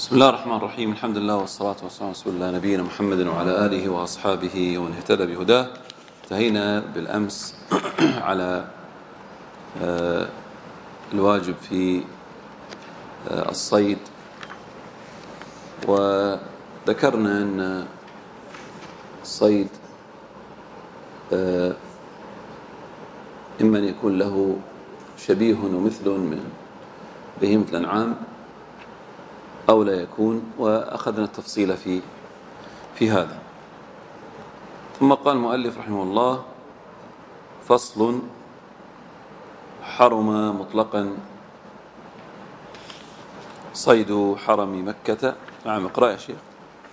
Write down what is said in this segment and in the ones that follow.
بسم الله الرحمن الرحيم. الحمد لله والصلاة والسلام على رسول الله نبينا محمد وعلى آله وأصحابه ومن اهتدى بهداه. انتهينا بالأمس على الواجب في الصيد، وذكرنا أن الصيد إما أن يكون له شبيه ومثل من بهيمة الأنعام أو لا يكون، وأخذنا التفصيل في هذا. ثم قال المؤلف رحمه الله: فصل: حرم مطلقا صيد حرم مكة. نعم، اقرأ يا شيخ.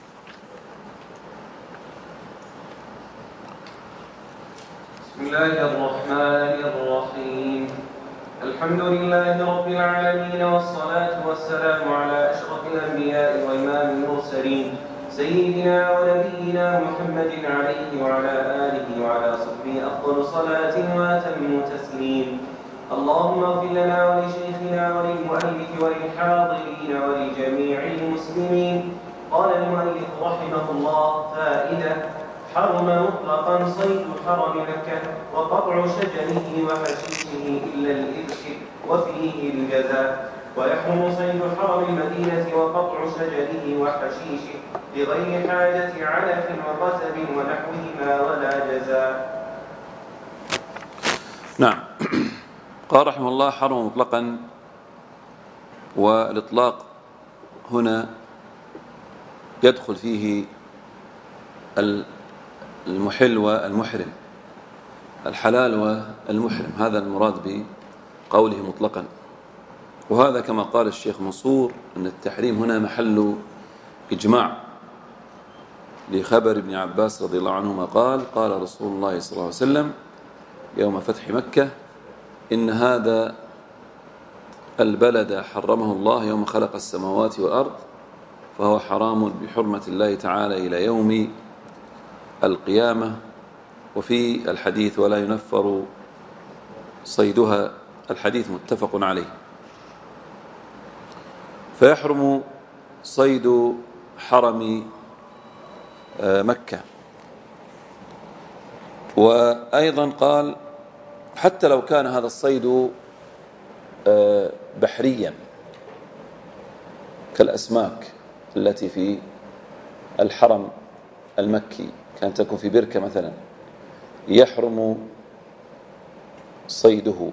بسم الله الرحمن الرحيم. الحمد لله رب العالمين، والصلاة والسلام على أشرف الأنبياء وإمام المرسلين سيدنا ونبينا محمد عليه وعلى آله وعلى صحبه أفضل صلاة وأتم تسليم. اللهم اغفر لنا ولشيخنا وللمؤلف وللحاضرين ولجميع المسلمين. قال المؤلف رحمه الله: فائدة: حرم مطلقا صيد حرم مكة وقطع شجره وحشيشه إلا الإذخر وفيه الجزاء، ويحرم صيد حرم المدينة وقطع شجره وحشيشه بغير حاجة علف وقتب ونحوهما ولا جزاء. نعم. قال رحمه الله: حرم مطلقا، والإطلاق هنا يدخل فيه المحل والمحرم، الحلال والمحرم، هذا المراد بقوله مطلقا. وهذا كما قال الشيخ منصور أن التحريم هنا محل إجماع، لخبر ابن عباس رضي الله عنهما قال: قال رسول الله صلى الله عليه وسلم يوم فتح مكة: إن هذا البلد حرمه الله يوم خلق السماوات والأرض، فهو حرام بحرمة الله تعالى إلى يوم القيامة. وفي الحديث: ولا ينفر صيدها. الحديث متفق عليه. فيحرم صيد حرم مكة. وأيضا قال: حتى لو كان هذا الصيد بحريا كالأسماك التي في الحرم المكي، كانت تكون في بركة مثلا، يحرم صيده،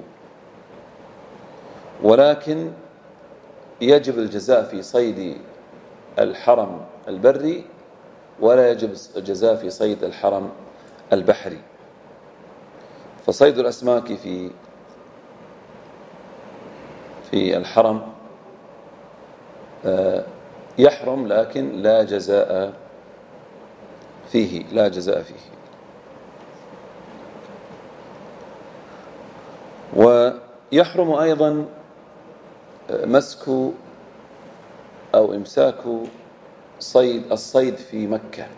ولكن يجب الجزاء في صيد الحرم البري، ولا يجب الجزاء في صيد الحرم البحري. فصيد الأسماك في الحرم يحرم، لكن لا جزاء فيه، لا جزاء فيه. ويحرم أيضا مسك أو إمساك الصيد في مكة،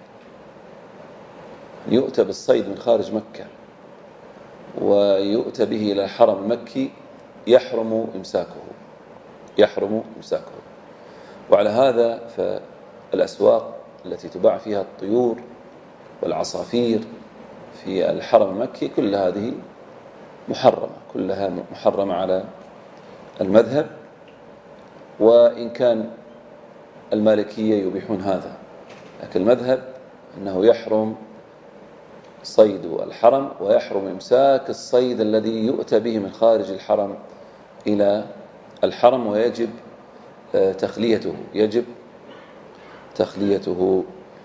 يؤتى بالصيد من خارج مكة ويؤتى به إلى الحرم المكي، يحرم إمساكه. وعلى هذا فالأسواق التي تباع فيها الطيور والعصافير في الحرم المكي كل هذه كلها محرمة على المذهب، وإن كان المالكية يبيحون هذا، لكن المذهب أنه يحرم صيد الحرم ويحرم إمساك الصيد الذي يؤتى به من خارج الحرم إلى الحرم، ويجب تخليته.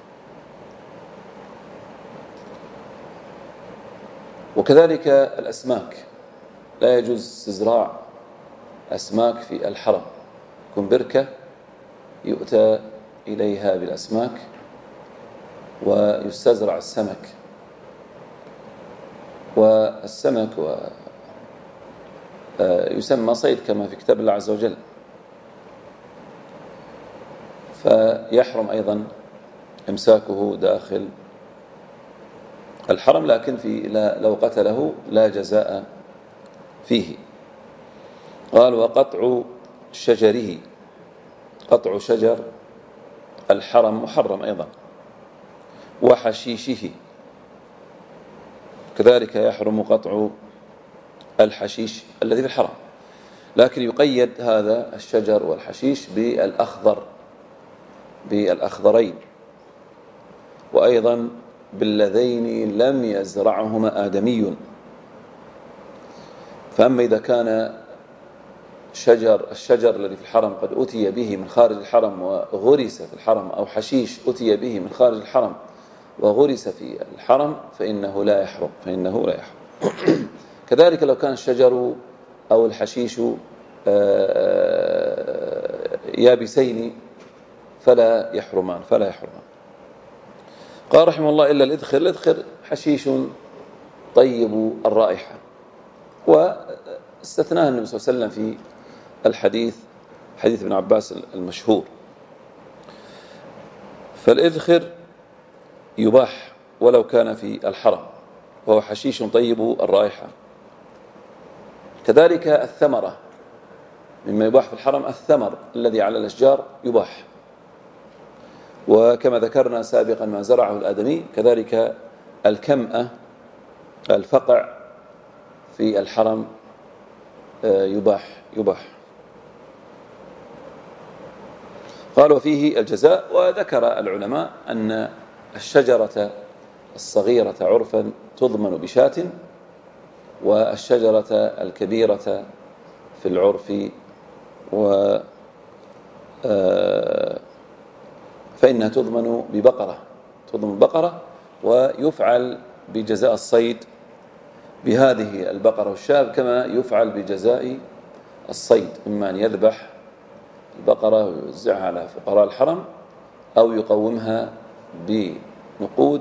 وكذلك الأسماك، لا يجوز استزراع أسماك في الحرم، يكون بركة يؤتى إليها بالأسماك ويستزرع السمك، والسمك يسمى صيد كما في كتاب الله عز وجل، فيحرم أيضا إمساكه داخل الحرم، لكن لو قتله لا جزاء فيه. قال: وقطع شجره. قطع شجر الحرم محرم أيضا، وحشيشه كذلك يحرم قطع الحشيش الذي في الحرم، لكن يقيد هذا الشجر والحشيش بالأخضرين، وأيضا باللذين لم يزرعهما آدمي. فأما إذا كان الشجر الذي في الحرم قد أتي به من خارج الحرم وغرس في الحرم، أو حشيش أتي به من خارج الحرم وغرس في الحرم، فإنه لا يحرم. كذلك لو كان الشجر أو الحشيش يابسين فلا يحرمان. قال رحمه الله إلا الإذخر حشيش طيب الرائحة، واستثناه النبي صلى الله عليه وسلم في حديث ابن عباس المشهور. فالإذخر يباح ولو كان في الحرم، وهو حشيش طيب الرائحة. كذلك الثمرة مما يباح في الحرم، الثمر الذي على الأشجار يباح، وكما ذكرنا سابقا ما زرعه الآدمي. كذلك الكمأة الفقع في الحرم يباح. قال وفيه الجزاء. وذكر العلماء أن الشجرة الصغيرة عرفا تضمن بشاة، والشجرة الكبيرة في العرف فإنها تضمن ببقرة، ويفعل بجزاء الصيد بهذه البقرة والشاة كما يفعل بجزاء الصيد، إما أن يذبح البقرة ويوزعها على فقراء الحرم، أو يقومها بنقود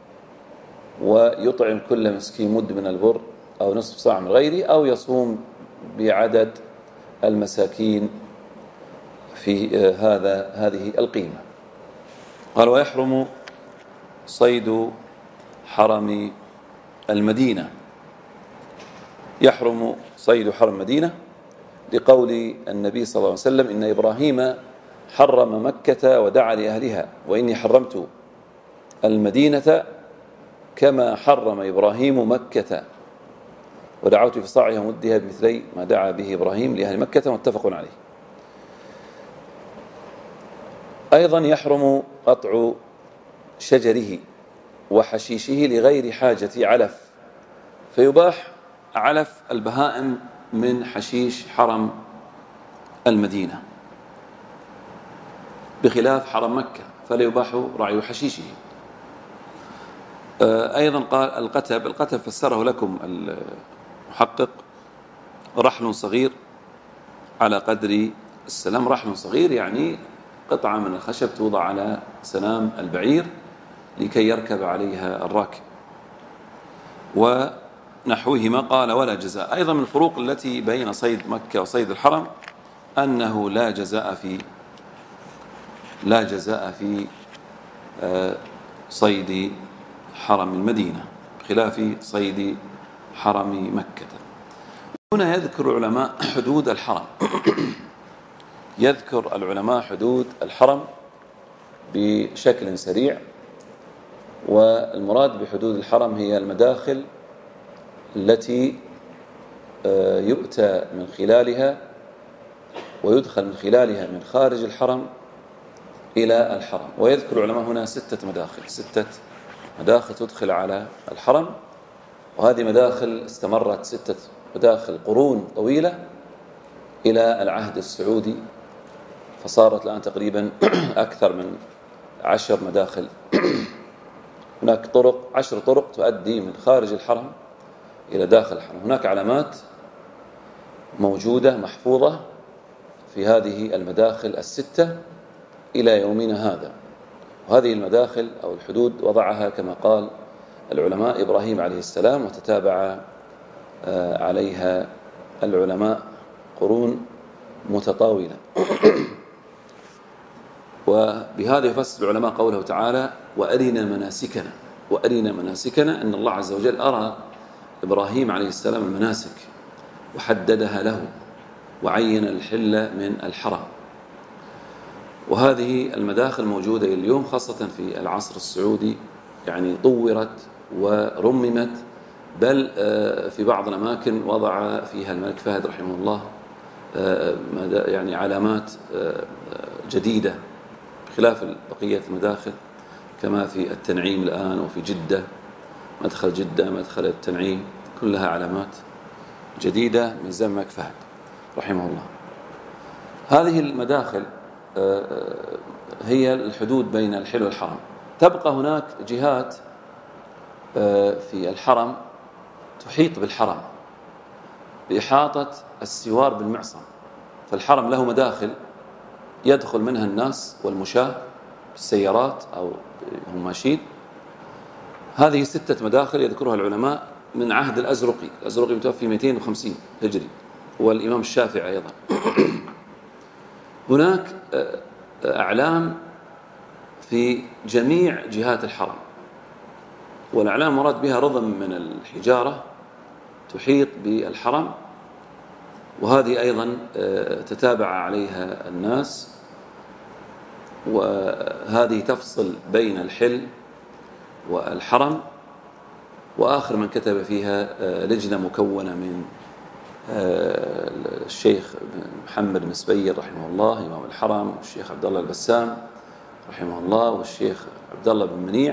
ويطعم كل مسكين مد من البر أو نصف صاع من غيره، أو يصوم بعدد المساكين في هذه القيمة. قال ويحرم صيد حرم المدينة. يحرم صيد حرم المدينة لقول النبي صلى الله عليه وسلم إن إبراهيم حرم مكة ودعا لأهلها، وإني حرمت المدينة كما حرم إبراهيم مكة، ودعوت في صاعها ومدها بمثلي ما دعا به إبراهيم لأهل مكة، متفق عليه. أيضا يحرم قطع شجره وحشيشه لغير حاجة علف، فيباح علف البهائم من حشيش حرم المدينة، بخلاف حرم مكة فلا يباح رعي حشيشه. أيضا قال القتب فسره لكم المحقق رحل صغير على قدر السلام. رحل صغير يعني قطعة من الخشب توضع على سنام البعير لكي يركب عليها الراكب. ونحوهما قال ولا جزاء. أيضا من الفروق التي بين صيد مكة وصيد الحرم أنه لا جزاء في صيد حرم المدينة بخلاف صيد حرم مكة. هنا يذكر العلماء حدود الحرم يذكر العلماء حدود الحرم بشكل سريع. والمراد بحدود الحرم هي المداخل التي يؤتى من خلالها ويدخل من خلالها من خارج الحرم إلى الحرم. ويذكر العلماء هنا 6 مداخل تدخل على الحرم، وهذه مداخل استمرت 6 مداخل قرون طويلة إلى العهد السعودي، فصارت الآن تقريبا أكثر من 10 مداخل. هناك 10 طرق تؤدي من خارج الحرم إلى داخل الحرم. هناك علامات موجودة محفوظة في هذه المداخل 6 إلى يومنا هذا. وهذه المداخل أو الحدود وضعها كما قال العلماء إبراهيم عليه السلام، وتتابع عليها العلماء قرون متطاولة. وبهذا يفسر العلماء قوله تعالى وأرنا مناسكنا، أن الله عز وجل أرى إبراهيم عليه السلام المناسك وحددها له وعين الحل من الحرم. وهذه المداخل موجودة إلى اليوم، خاصة في العصر السعودي، يعني طورت ورممت، بل في بعض الأماكن وضع فيها الملك فهد رحمه الله يعني علامات جديدة بخلاف بقية المداخل، كما في التنعيم الآن وفي جدة، مدخل جدة، مدخل التنعيم، كلها علامات جديدة من زمن الملك فهد رحمه الله. هذه المداخل هي الحدود بين الحل والحرم. تبقى هناك جهات في الحرم تحيط بالحرم بإحاطة السوار بالمعصم، فالحرم له مداخل يدخل منها الناس والمشاة بالسيارات أو هم ماشيين. هذه 6 مداخل يذكرها العلماء من عهد الأزرقي متوفي 250 هجري، والإمام الشافعي أيضا. هناك أعلام في جميع جهات الحرم، والأعلام مراد بها رضم من الحجارة تحيط بالحرم، وهذه أيضا تتابع عليها الناس، وهذه تفصل بين الحل والحرم. وآخر من كتب فيها لجنة مكونة من الشيخ محمد بن سبير رحمه الله إمام الحرم، والشيخ عبد الله البسام رحمه الله، والشيخ عبد الله بن منيع،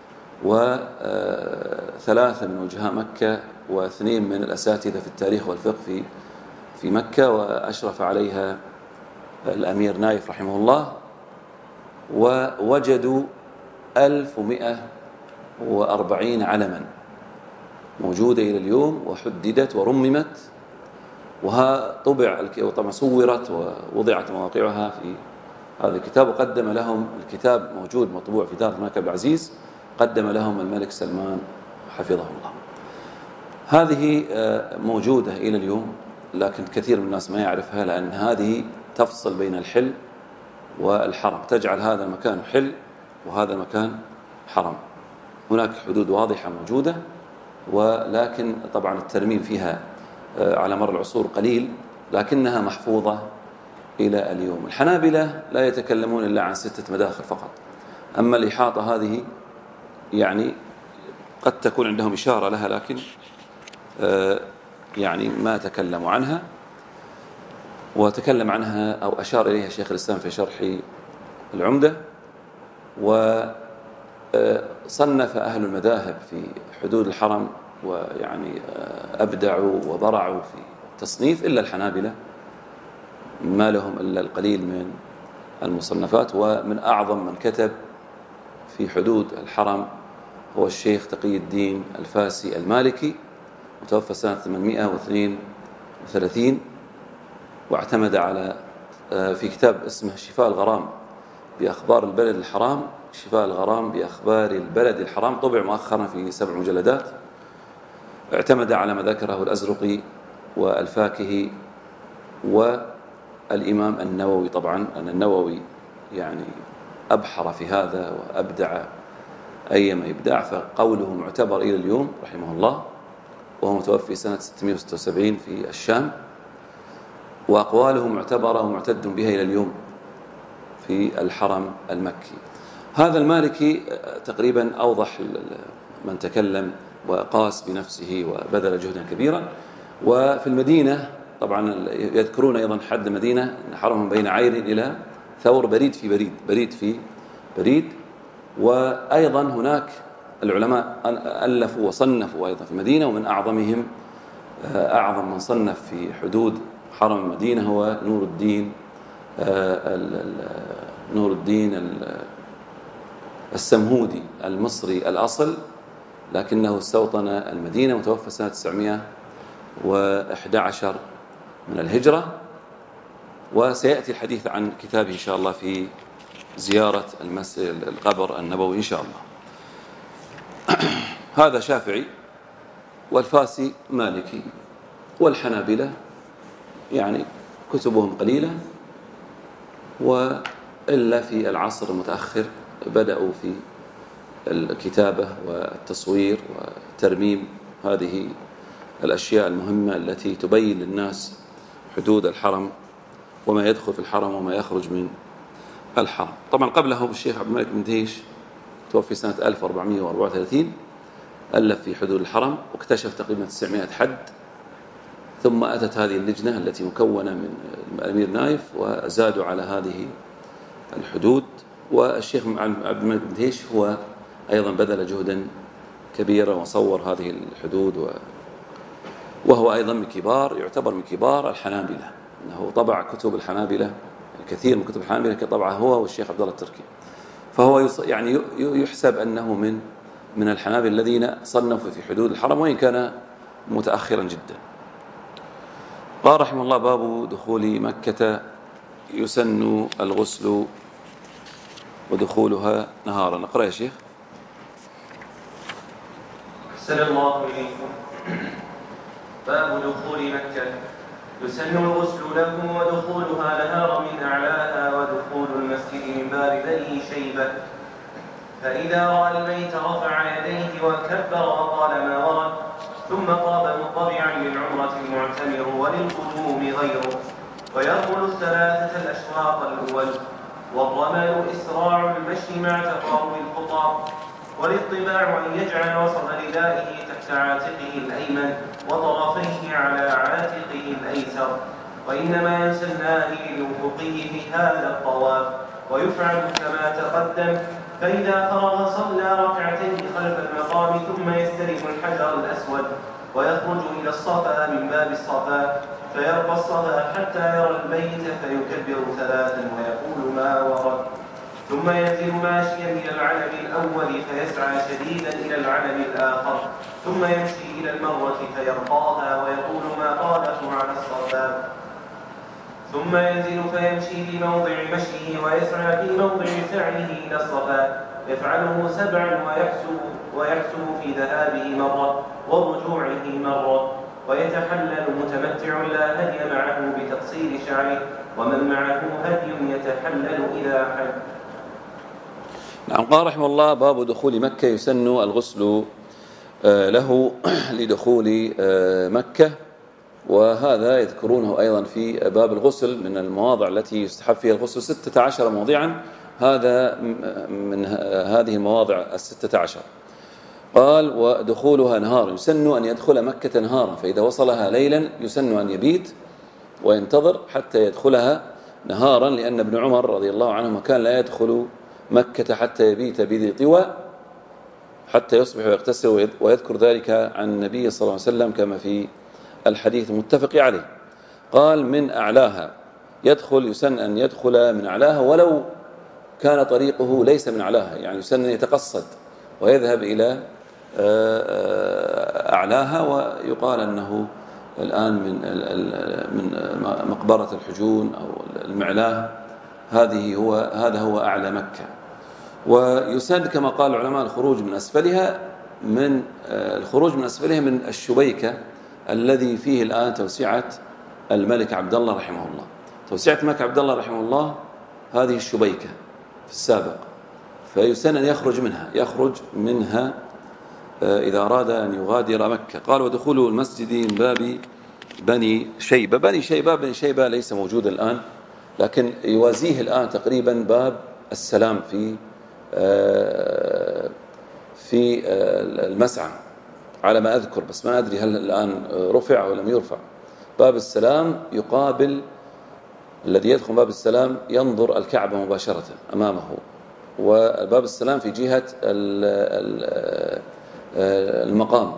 و3 من وجهاء مكة، و2 من الأساتذة في التاريخ والفقه في مكة، وأشرف عليها الأمير نايف رحمه الله. ووجدوا 1140 علما موجودة إلى اليوم، وحددت ورممت، طبعا صورت ووضعت مواقعها في هذا الكتاب. وقدم لهم الكتاب موجود مطبوع في دار الملك عبد العزيز، قدم لهم الملك سلمان حفظه الله. هذه موجودة إلى اليوم، لكن كثير من الناس ما يعرفها، لأن هذه تفصل بين الحل والحرم، تجعل هذا المكان حل وهذا المكان حرم. هناك حدود واضحة موجودة، ولكن طبعا الترميم فيها على مر العصور قليل، لكنها محفوظة إلى اليوم. الحنابلة لا يتكلمون إلا عن 6 مداخل فقط، أما الإحاطة هذه يعني قد تكون عندهم إشارة لها، لكن يعني ما تكلموا عنها. وتكلم عنها أو أشار إليها شيخ الإسلام في شرح العمدة. وصنف أهل المذاهب في حدود الحرم، ويعني أبدعوا وبرعوا في التصنيف، إلا الحنابلة ما لهم إلا القليل من المصنفات. ومن أعظم من كتب في حدود الحرم هو الشيخ تقي الدين الفاسي المالكي، متوفى سنة 832، واعتمد على في كتاب اسمه شفاء الغرام بأخبار البلد الحرام، شفاء الغرام بأخبار البلد الحرام، طبع مؤخرا في 7 مجلدات. اعتمد على ما ذكره الأزرقي والفاكهي والإمام النووي، طبعا أن النووي يعني أبحر في هذا وأبدع أيما إبداع، فقوله معتبر إلى اليوم رحمه الله، وهو متوفي سنة 676 في الشام، وأقواله معتبرة ومعتد بها إلى اليوم في الحرم المكي. هذا المالكي تقريبا أوضح من تكلم وقاس بنفسه وبذل جهدا كبيرا. وفي المدينة طبعا يذكرون أيضا حد المدينة أن حرم بين عير إلى ثور، بريد في بريد، بريد في بريد. وأيضا هناك العلماء ألفوا وصنفوا أيضا في المدينة، ومن أعظمهم أعظم من صنف في حدود حرم المدينة هو نور الدين السمهودي المصري الأصل، لكنه استوطن المدينة، متوفى سنة 911 من الهجرة. وسيأتي الحديث عن كتابه إن شاء الله في زيارة القبر النبوي إن شاء الله. هذا شافعي، والفاسي مالكي، والحنابلة يعني كتبهم قليلة، وإلا في العصر المتأخر بدأوا في الكتابة والتصوير وترميم هذه الأشياء المهمة التي تبين للناس حدود الحرم، وما يدخل في الحرم وما يخرج من الحرم. طبعا قبله الشيخ عبد الملك بن دهيش توفي سنة 1434، ألف في حدود الحرم واكتشف تقريبا 900 حد، ثم أتت هذه اللجنة التي مكونة من الأمير نايف وزادوا على هذه الحدود. والشيخ عبد الملك بن دهيش هو أيضا بذل جهدا كبيرا وصور هذه الحدود، وهو أيضا من كبار، يعتبر من كبار الحنابلة، أنه طبع كتب الحنابلة، كثير من كتب الحنابلة طبعها هو والشيخ عبد الله التركي، فهو يعني يحسب أنه من الحنابلة الذين صنفوا في حدود الحرم، وإن كان متأخرا جدا. قال رحمه الله: باب دخول مكة يسن الغسل ودخولها نهارا. اقرأ يا شيخ. أحسن الله إليكم. باب دخول مكة يسن الغسل له ودخولها نهارا من أعلاها، ودخول المسجد من باب بني شيبة. فإذا رأى البيت رفع يديه وكبر وقال ما ورد، ثم طاب مطبعا للعمرة المعتمر وللقدوم غيره، ويرمل 3 الأشواط الأول. والرمل إسراع المشي مع تقارب الخطى، والاطباع أن يجعل وسط ردائه تحت عاتقه الأيمن وطرفيه على عاتقه الأيسر، وإنما يسنان للأفقي في هذا الطواف، ويفعل كما تقدم. فإذا فرغ صلى ركعتين خلف المقام، ثم يستلم الحجر الأسود ويخرج إلى الصفا من باب الصفا، فيرقى الصفا حتى يرى البيت فيكبر 3 ويقول ما ورد، ثم ينزل ماشيا إلى العلم الأول فيسعى شديدا إلى العلم الآخر، ثم يمشي إلى المروة فيرقاها ويقول ما قاله على الصفا، ثم ينزل فيمشي في موضع مشيه ويسعى في موضع سعيه إلى الصفا، يفعله 7 ويحسب في ذهابه مرة ورجوعه مرة، ويتحلل متمتع لا هدي معه بتقصير شعره، ومن معه هدي يتحلل إذا حج. نعم. قال رحمه الله: باب دخول مكة يسن الغسل له لدخول مكة. وهذا يذكرونه أيضا في باب الغسل من المواضع التي يستحب فيها الغسل 16 موضعا، هذا من هذه المواضع 16. قال: ودخولها نهار يسن أن يدخل مكة نهارا، فإذا وصلها ليلا يسن أن يبيت وينتظر حتى يدخلها نهارا، لأن ابن عمر رضي الله عنه كان لا يدخل مكة حتى يبيت بذي طوى حتى يصبح ويغتسل، ويذكر ذلك عن النبي صلى الله عليه وسلم كما في الحديث المتفق عليه. قال: من أعلاها يسن أن يدخل من أعلاها، ولو كان طريقه ليس من أعلاها، يعني يسن أن يتقصد ويذهب إلى أعلاها. ويقال أنه الآن من مقبرة الحجون أو المعلاه، هذا هو أعلى مكة. ويسن كما قال العلماء الخروج من أسفلها، من الشبيكة الذي فيه الآن توسعة الملك عبد الله رحمه الله. توسعة الملك عبد الله رحمه الله هذه الشبيكة في السابق، فيسن أن يخرج منها إذا أراد أن يغادر مكة. قال: ودخول المسجد من باب بني شيبة. بني شيبة ليس موجودا الآن، لكن يوازيه الآن تقريبا باب السلام في المسعى على ما أذكر، بس ما أدري هل الآن رفع أو لم يرفع. باب السلام يقابل، الذي يدخل باب السلام ينظر الكعبة مباشرة أمامه، وباب السلام في جهة المقام،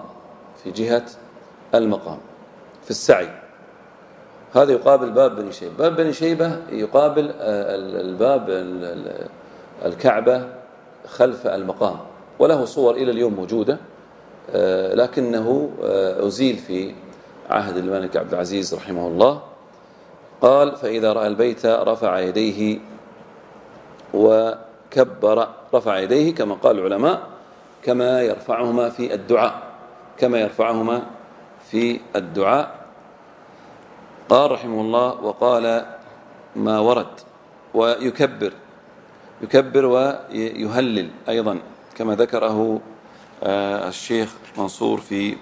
في السعي. هذا يقابل باب بني شيبة. باب بني شيبة يقابل الباب الكعبة خلف المقام، وله صور إلى اليوم موجودة، لكنه أزيل في عهد الملك عبد العزيز رحمه الله. قال: فإذا رأى البيت رفع يديه وكبر. رفع يديه كما قال العلماء كما يرفعهما في الدعاء. قال رحمه الله: وقال ما ورد. ويكبر ويهلل أيضا كما ذكره الشيخ منصور في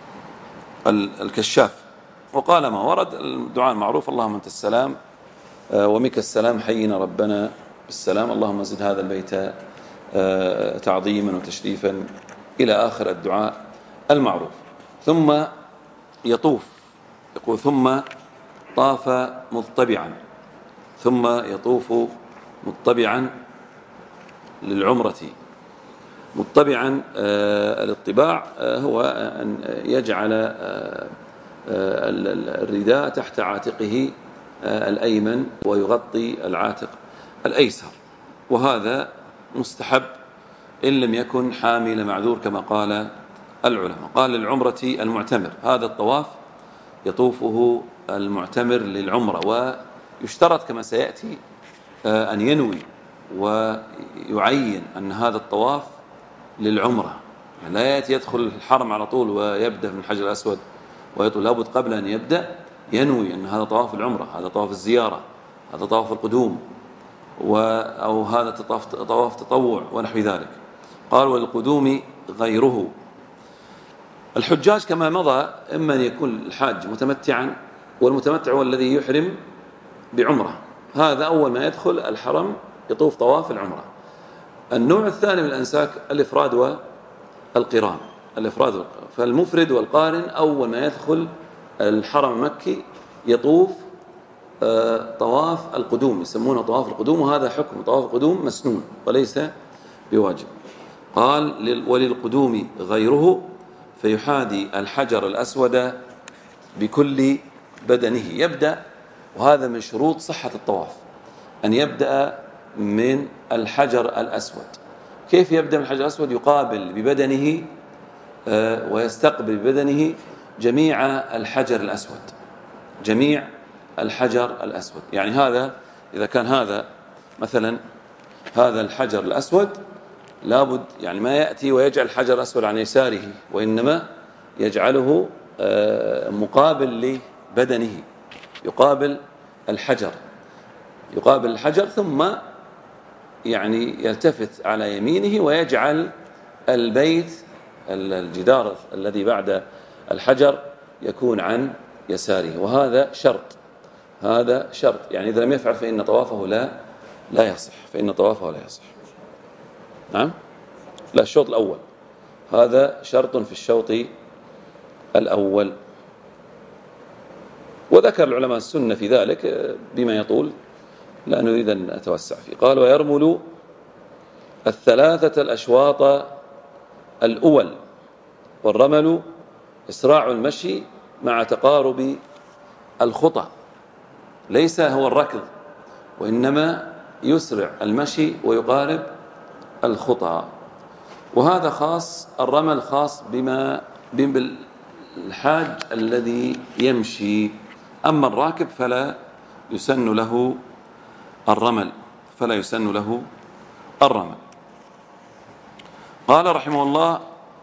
الكشاف. وقال ما ورد الدعاء المعروف: اللهم أنت السلام ومك السلام حينا ربنا بالسلام، اللهم زد هذا البيت تعظيما وتشريفا، إلى آخر الدعاء المعروف. ثم يطوف، يقول ثم طاف مضطبعا، ثم يطوف مضطبعا للعمرة. مضطبعا، الاطباع هو أن يجعل الرداء تحت عاتقه الأيمن ويغطي العاتق الأيسر، وهذا مستحب إن لم يكن حامل معذور كما قال العلماء. قال للعمرة المعتمر، هذا الطواف يطوفه المعتمر للعمرة، ويشترط كما سيأتي أن ينوي ويعين أن هذا الطواف للعمرة، يعني لا يأتي يدخل الحرم على طول ويبدأ من الحجر الأسود ويطول، لابد قبل أن يبدأ ينوي أن هذا طواف العمرة، هذا طواف الزيارة، هذا طواف القدوم، أو هذا طواف تطوع ونحو ذلك. قال والقدوم غيره. الحجاج كما مضى إما أن يكون الحاج متمتعا، والمتمتع هو الذي يحرم بعمرة، هذا أول ما يدخل الحرم يطوف طواف العمرة. النوع الثاني من الأنساك الإفراد والقران، الإفراد، فالمفرد والقارن أول ما يدخل الحرم المكي يطوف طواف القدوم، يسمونه طواف القدوم، وهذا حكم طواف القدوم مسنون وليس بواجب. قال وللقدوم غيره، فيحاذي الحجر الأسود بكل بدنه، يبدأ، وهذا من شروط صحة الطواف أن يبدأ من الحجر الأسود. كيف يبدأ من الحجر الأسود؟ يقابل ببدنه ويستقبل ببدنه جميع الحجر الأسود، جميع الحجر الأسود. يعني هذا إذا كان هذا مثلا هذا الحجر الأسود، لابد يعني ما يأتي ويجعل الحجر الأسود عن يساره، وإنما يجعله مقابل لبدنه، يقابل الحجر، يقابل الحجر، ثم يعني يلتفت على يمينه ويجعل البيت الجدار الذي بعد الحجر يكون عن يساره، وهذا شرط، هذا شرط، يعني إذا لم يفعل فإن طوافه لا يصح، فإن طوافه لا يصح. نعم، لا، الشوط الأول، هذا شرط في الشوط الأول. وذكر العلماء السنة في ذلك بما يطول، لا نريد أن أتوسع فيه. قال ويرمل الثلاثة الأشواط الأول، والرمل إسراع المشي مع تقارب الخطى، ليس هو الركض، وإنما يسرع المشي ويقارب الخطى، وهذا خاص، الرمل خاص بالحاج الذي يمشي، أما الراكب فلا يسن له الرمل، فلا يسن له الرمل. قال رحمه الله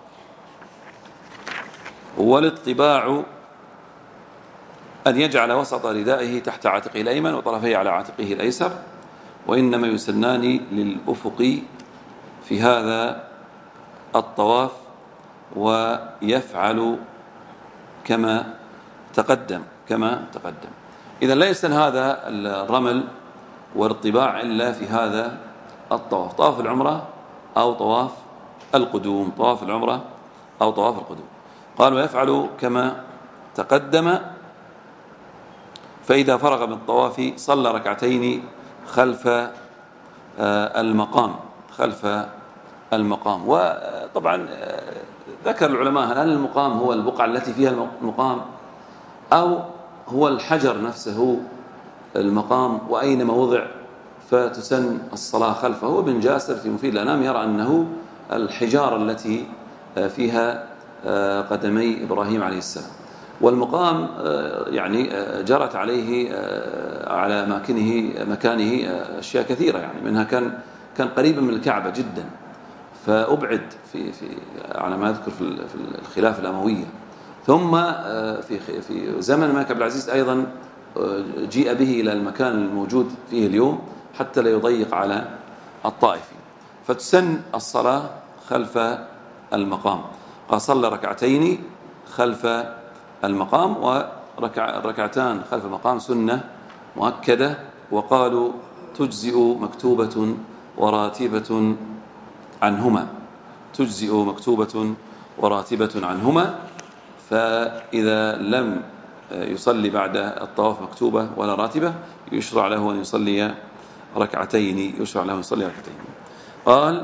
والاطباع أن يجعل وسط ردائه تحت عاتقه الأيمن وطرفيه على عاتقه الأيسر، وإنما يسنان للأفق في هذا الطواف، ويفعل كما تقدم. إذا لا يسن هذا الرمل والطباع إلا في هذا الطواف، طواف العمرة أو طواف القدوم، طواف العمرة أو طواف القدوم. قال ويفعل كما تقدم، فإذا فرغ من الطواف صلى ركعتين خلف المقام، خلف المقام. وطبعا ذكر العلماء هل المقام هو البقعة التي فيها المقام، أو هو الحجر نفسه المقام وأينما وضع فتسن الصلاة خلفه. وابن جاسر في مفيد الأنام يرى أنه الحجار التي فيها قدمي إبراهيم عليه السلام، والمقام يعني جرت عليه على مكانه أشياء كثيرة، يعني منها كان قريبا من الكعبة جدا، فأبعد في على ما أذكر في الخلافة الأموية. ثم في زمن الملك عبد العزيز أيضا جيء به إلى المكان الموجود فيه اليوم حتى لا يضيق على الطائفين، فتسن الصلاة خلف المقام. قال صلى ركعتين خلف المقام، والركعتان خلف المقام سنة مؤكدة وقالوا تجزئ مكتوبة وراتبة عنهما، تجزئ مكتوبة وراتبة عنهما. فإذا لم يصلي بعد الطواف مكتوبة ولا راتبة يشرع له أن يصلي ركعتين، قال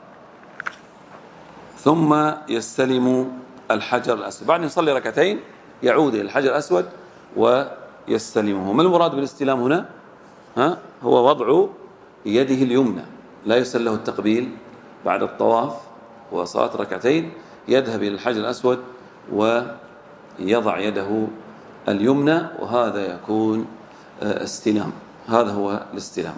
ثم يستلم الحجر الأسود. بعد أن يصلي ركعتين يعود إلى الحجر الأسود ويستلمه. ما المراد بالاستلام هنا؟ هو وضع يده اليمنى، لا يسن له التقبيل بعد الطواف وصلاة ركعتين، يذهب إلى الحجر الأسود ويضع يده اليمنى، وهذا يكون استلام. هذا هو الاستلام.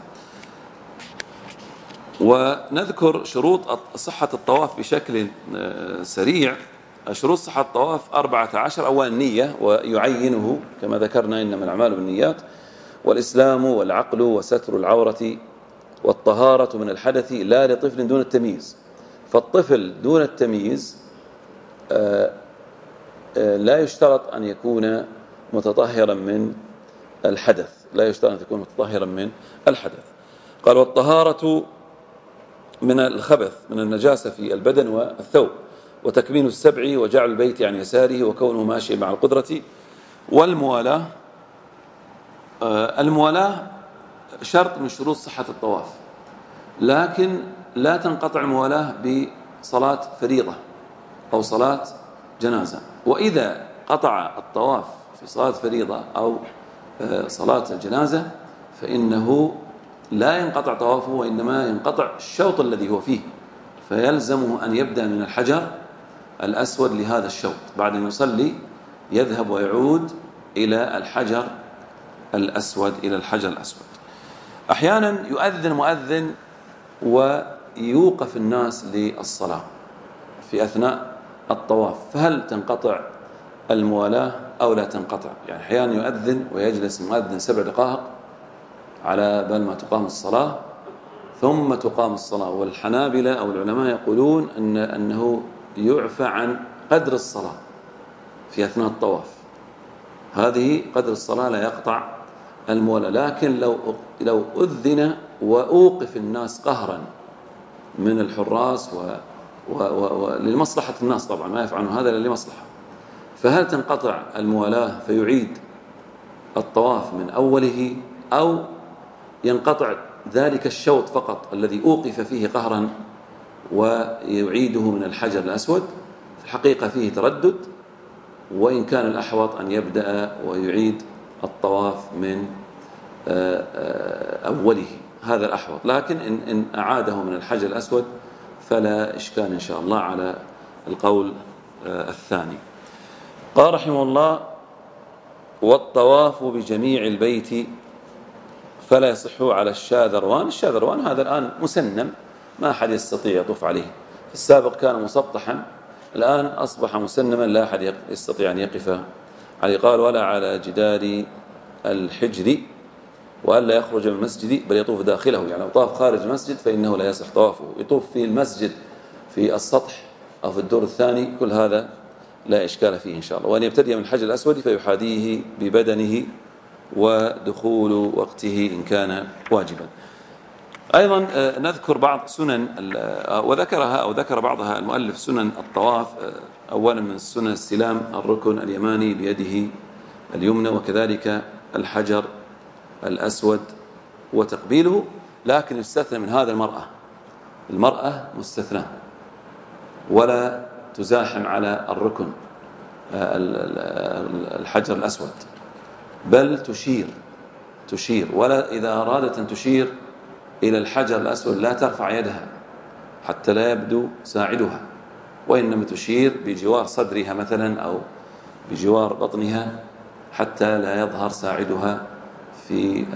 ونذكر شروط صحة الطواف بشكل سريع. شروط صحة الطواف 14. أولا النية، ويعينه كما ذكرنا إنما الأعمال بالنيات، والإسلام والعقل وستر العورة والطهارة من الحدث لا لطفل دون التمييز. فالطفل دون التمييز لا يشترط أن يكون متطهرا من الحدث، لا يشترط أن يكون متطهرا من الحدث. قال والطهارة من الخبث من النجاسة في البدن والثوب، وتكمين السبع، وجعل البيت عن يساره، وكونه ماشي مع القدرة. والموالاة، الموالاة شرط من شروط صحة الطواف، لكن لا تنقطع الموالاة بصلاة فريضة أو صلاة جنازة. وإذا قطع الطواف في صلاة فريضة أو صلاة الجنازة فإنه لا ينقطع طوافه، وإنما ينقطع الشوط الذي هو فيه، فيلزمه أن يبدأ من الحجر الأسود لهذا الشوط. بعد أن يصلي يذهب ويعود إلى الحجر الأسود، أحيانا يؤذن مؤذن ويوقف الناس للصلاة في أثناء الطواف، فهل تنقطع الموالاة أو لا تنقطع؟ يعني أحيانا يؤذن ويجلس المؤذن 7 دقائق على بال ما تقام الصلاة ثم تقام الصلاة. والحنابلة أو العلماء يقولون أنه يعفى عن قدر الصلاة في أثناء الطواف، هذه قدر الصلاة لا يقطع الموالاة. لكن لو أذن وأوقف الناس قهرا من الحراس ولمصلحة الناس، طبعا ما يفعلون هذا إلا لمصلحة، فهل تنقطع الموالاة فيعيد الطواف من أوله، أو ينقطع ذلك الشوط فقط الذي أوقف فيه قهرا ويعيده من الحجر الأسود؟ في الحقيقة فيه تردد، وإن كان الأحوط أن يبدأ ويعيد الطواف من أوله، هذا الأحوط. لكن إن أعاده من الحجر الأسود فلا إشكال إن شاء الله على القول الثاني. قال رحمه الله والطواف بجميع البيت فلا يصح على الشاذروان. الشاذروان هذا الآن مسنم، ما أحد يستطيع يطوف عليه. في السابق كان مسطحا، الآن أصبح مسنما لا أحد يستطيع أن يقف عليه. قال ولا على جدار الحجر، وألا يخرج من المسجد بل يطوف داخله. يعني لو طاف خارج المسجد فإنه لا يصح طوافه، يطوف في المسجد في السطح أو في الدور الثاني، كل هذا لا إشكال فيه إن شاء الله. وأن يبتدئ من الحجر الأسود فيحاذيه ببدنه ودخول وقته إن كان واجبا. أيضا نذكر بعض سنن وذكرها أو ذكر بعضها المؤلف سنن الطواف. أولا من السنن استلام الركن اليماني بيده اليمنى، وكذلك الحجر الأسود وتقبيله. لكن يستثنى من هذا المرأة مستثنى، ولا تزاحم على الركن الحجر الأسود، بل تشير، ولا إذا أرادت أن تشير إلى الحجر الأسود لا ترفع يدها حتى لا يبدو ساعدها، وإنما تشير بجوار صدرها مثلا أو بجوار بطنها حتى لا يظهر ساعدها في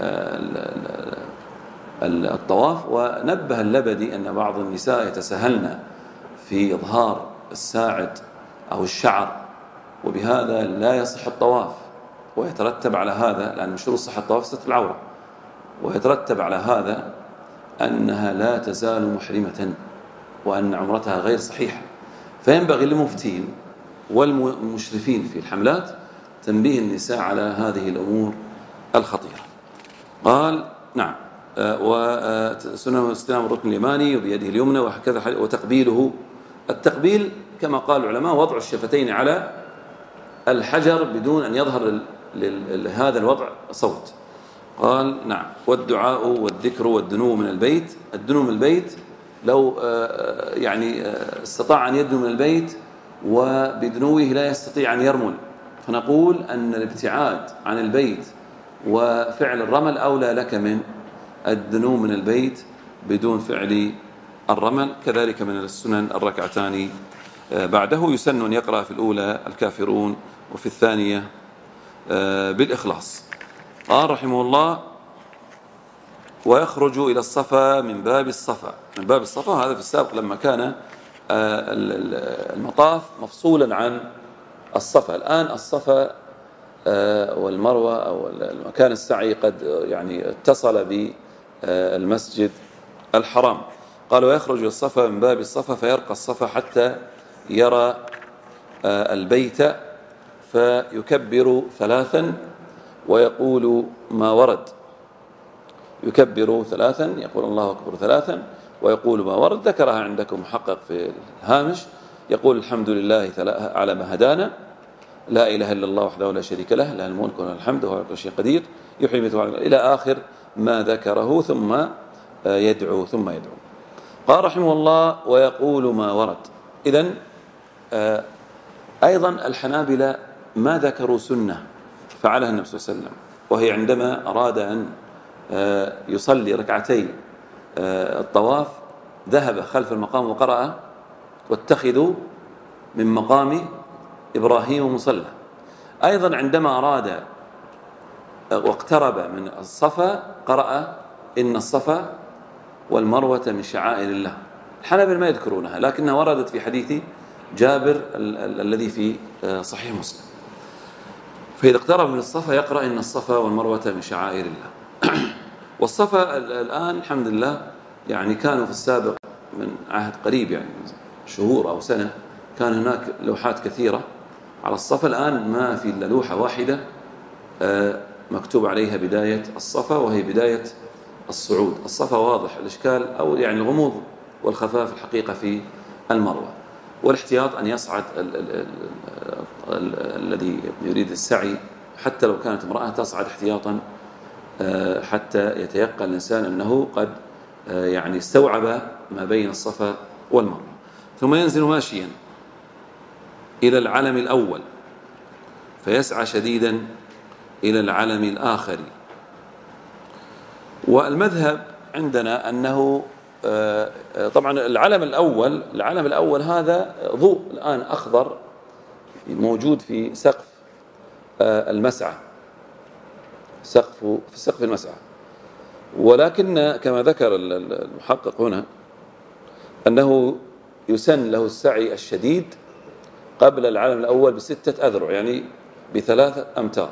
الطواف. ونبه اللبدي أن بعض النساء يتساهلن في إظهار الساعد أو الشعر، وبهذا لا يصح الطواف، ويترتب على هذا، لأن من شروط صحة الطواف ستر العورة، ويترتب على هذا أنها لا تزال محرمة وأن عمرتها غير صحيحة. فينبغي للمفتين والمشرفين في الحملات تنبيه النساء على هذه الأمور الخطيرة. قال نعم. وسنة استلام الركن اليماني وبيده اليمنى وهكذا، وتقبيله. التقبيل كما قال العلماء وضع الشفتين على الحجر بدون أن يظهر لهذا الوضع صوت. قال نعم. والدعاء والذكر والدنو من البيت. الدنو من البيت لو يعني استطاع أن يدنو من البيت وبدنوه لا يستطيع أن يرمل، فنقول أن الابتعاد عن البيت وفعل الرمل أولى لك من الدنو من البيت بدون فعل الرمل. كذلك من السنن الركعتان بعده. يسن أن يقرأ في الأولى الكافرون وفي الثانية بالإخلاص. قال رحمه الله: ويخرج إلى الصفا من باب الصفا. من باب الصفا هذا في السابق لما كان المطاف مفصولا عن الصفا. الآن الصفا والمروة أو المكان السعي قد يعني اتصل بالمسجد الحرام. قال: ويخرج الصفا من باب الصفا فيرقى الصفا حتى يرى البيت فيكبر 3 ويقول ما ورد. يكبر 3 يقول الله أكبر 3 ويقول ما ورد. ذكرها عندكم محقق في الهامش. يقول: الحمد لله على ما هدانا، لا إله إلا الله وحده لا شريك له، له الملك وله الحمد وهو على كل شيء قدير، يحيي ويميت إلى آخر ما ذكره، ثم يدعو. قال رحمه الله: ويقول ما ورد. إذن أيضا الحنابلة ما ذكروا سنة فعلها النبي صلى الله عليه وسلم، وهي عندما أراد أن يصلي ركعتي الطواف ذهب خلف المقام وقرأ: واتخذوا من مقام إبراهيم مصلى. أيضا عندما أراد واقترب من الصفا قرأ: إن الصفا والمروة من شعائر الله. الحنابلة ما يذكرونها، لكنها وردت في حديث جابر الذي في صحيح مسلم. فإذا اقترب من الصفا يقرأ: إن الصفا والمروة من شعائر الله. والصفا الآن الحمد لله يعني كانوا في السابق من عهد قريب يعني شهور أو سنة كان هناك لوحات كثيرة على الصفا. الآن ما في إلا لوحة واحدة مكتوب عليها بداية الصفا وهي بداية الصعود. الصفا واضح الإشكال أو يعني الغموض والخفاء في الحقيقة في المروة. والاحتياط أن يصعد الذي يريد السعي حتى لو كانت امرأة تصعد احتياطا حتى يتيقن الإنسان أنه قد يعني استوعب ما بين الصفا والمروة. ثم ينزل ماشيا إلى العلم الأول فيسعى شديدا إلى العلم الآخر. والمذهب عندنا أنه طبعا العلم الأول هذا ضوء الآن أخضر موجود في سقف المسعى، في سقف المسعى. ولكن كما ذكر المحقق هنا أنه يسن له السعي الشديد قبل العلم الأول ب6 أذرع، يعني ب3 أمتار.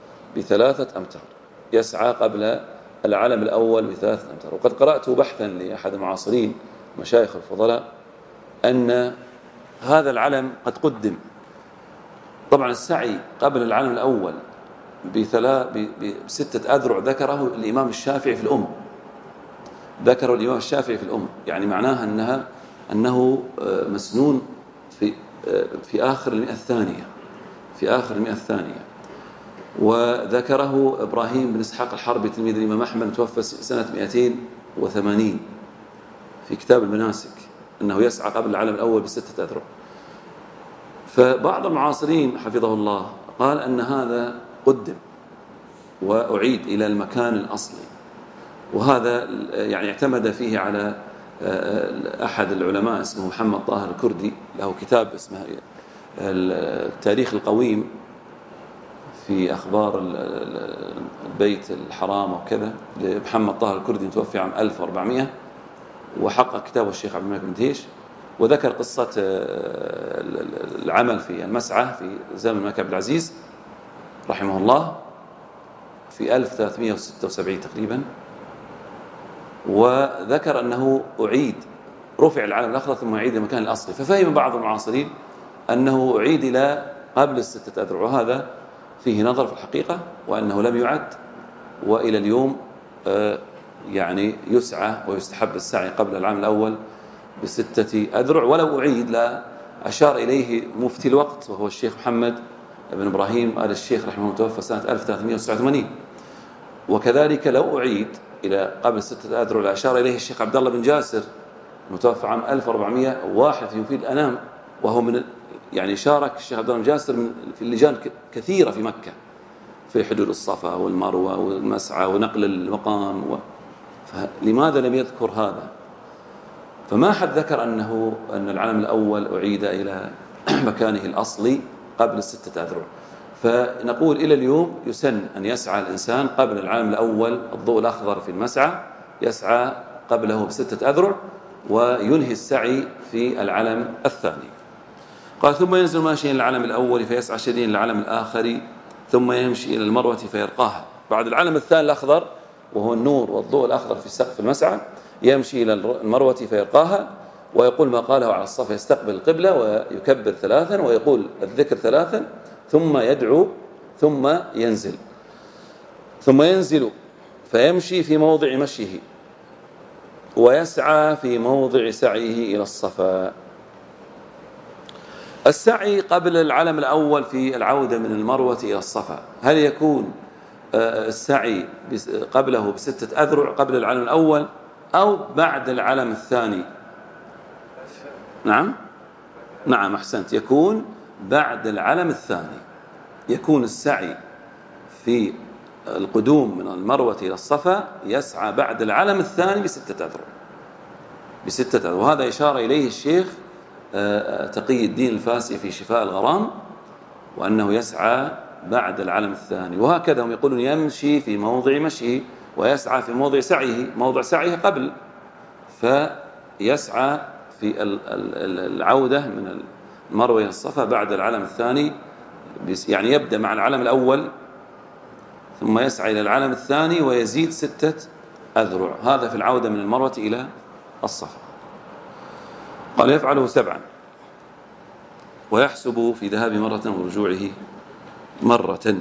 يسعى قبل العلم الأول ب3 أمتار. وقد قرأت بحثا لأحد المعاصرين مشايخ الفضلاء أن هذا العلم قد قدم. طبعا السعي قبل العلم الأول ب6 أذرع ذكره الإمام الشافعي في الأم. يعني معناها أنه مسنون في آخر المئة الثانية. وذكره إبراهيم بن إسحاق الحربي تلميذ الإمام أحمد توفى سنة 280 في كتاب المناسك أنه يسعى قبل العلم الأول ب6 أذرع. فبعض المعاصرين حفظه الله قال أن هذا قدم وأعيد إلى المكان الأصلي، وهذا يعني اعتمد فيه على أحد العلماء اسمه محمد طاهر الكردي، له كتاب اسمه التاريخ القويم في أخبار البيت الحرام وكذا، لمحمد طاهر الكردي متوفي عام 1400، وحقق كتابه الشيخ عبد الملك بن دهيش، وذكر قصة العمل في المسعى في زمن الملك عبد العزيز رحمه الله في 1376 تقريبا. وذكر أنه رفع العلم الأخضر ثم أعيد المكان الأصلي. ففهم بعض المعاصرين أنه أعيد إلى قبل 6 أذرع، وهذا فيه نظر في الحقيقة، وأنه لم يعد، وإلى اليوم يعني يسعى ويستحب السعي قبل العام الأول ب6 أذرع. ولو أعيد لا أشار إليه مفتي الوقت وهو الشيخ محمد بن إبراهيم آل الشيخ رحمه الله، توفى سنة 1389. وكذلك لو أعيد إلى قبل 6 أذرع لا أشار إليه الشيخ عبد الله بن جاسر المتوفى عام 1401 في مفيد الأنام، وهو من يعني شارك الشيخ عبد الله بن جاسر في اللجان كثيرة في مكة في حدود الصفا والمروة والمسعى ونقل المقام فلماذا لم يذكر هذا؟ فما حد ذكر أن العلم الأول أعيد إلى مكانه الأصلي قبل 6 أذرع. فنقول إلى اليوم يسن أن يسعى الإنسان قبل العلم الأول الضوء الأخضر في المسعى، يسعى قبله ب6 أذرع وينهي السعي في العلم الثاني. قال ثم ينزل ماشيا إلى العلم الأول فيسعى شديا إلى العلم الآخر ثم يمشي إلى المروة فيرقاها. بعد العلم الثاني الأخضر وهو النور والضوء الأخضر في سقف المسعى يمشي إلى المروة فيرقاها ويقول ما قاله على الصف، يستقبل القبلة ويكبر 3 ويقول الذكر 3 ثم يدعو ثم ينزل فيمشي في موضع مشيه ويسعى في موضع سعيه إلى الصفا. السعي قبل العلم الأول في العودة من المروة إلى الصفا، هل يكون السعي قبله ب6 أذرع قبل العلم الأول أو بعد العلم الثاني؟ نعم أحسنت، يكون بعد العلم الثاني. يكون السعي في القدوم من المروة إلى الصفا يسعى بعد العلم الثاني ب6 أذرع. وهذا إشارة إليه الشيخ تقي الدين الفاسي في شفاء الغرام، وأنه يسعى بعد العلم الثاني. وهكذا هم يقولون يمشي في موضع مشيه ويسعى في موضع سعيه قبل، فيسعى في العودة من المروة إلى الصفا بعد العلم الثاني، يعني يبدأ مع العلم الأول ثم يسعى إلى العلم الثاني ويزيد 6 أذرع. هذا في العودة من المروة إلى الصفا. قال يفعله 7 ويحسب في ذهاب مرة ورجوعه مرة.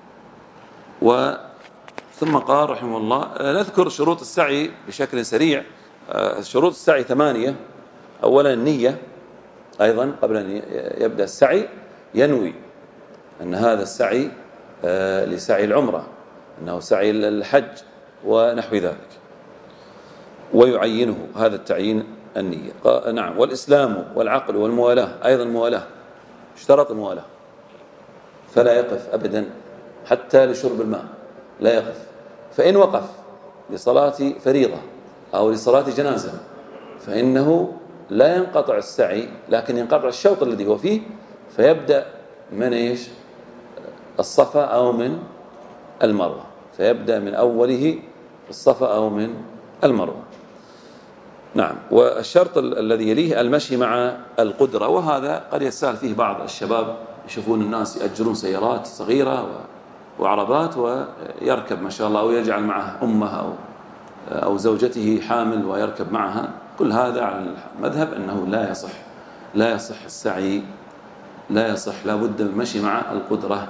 ثم قال رحمه الله نذكر شروط السعي بشكل سريع. شروط السعي 8. أولا النية، أيضا قبل أن يبدأ السعي ينوي أن هذا السعي لسعي العمرة، أنه سعي الحج ونحو ذلك، ويعينه هذا التعيين النية. نعم. والإسلام والعقل والموالاة، أيضا الموالاة اشترط الموالاة، فلا يقف أبدا حتى لشرب الماء لا يقف. فإن وقف لصلاة فريضة أو لصلاة جنازة فإنه لا ينقطع السعي، لكن ينقطع الشوط الذي هو فيه، فيبدأ من الصفا أو من المروة، فيبدأ من أوله الصفا أو من المروة. نعم. والشرط الذي يليه المشي مع القدرة، وهذا قد يتساهل فيه بعض الشباب، يشوفون الناس يأجرون سيارات صغيرة وعربات ويركب ما شاء الله، أو يجعل معه أمه أو زوجته حامل ويركب معها. كل هذا على المذهب أنه لا يصح السعي، لا يصح، لا بد من المشي مع القدرة،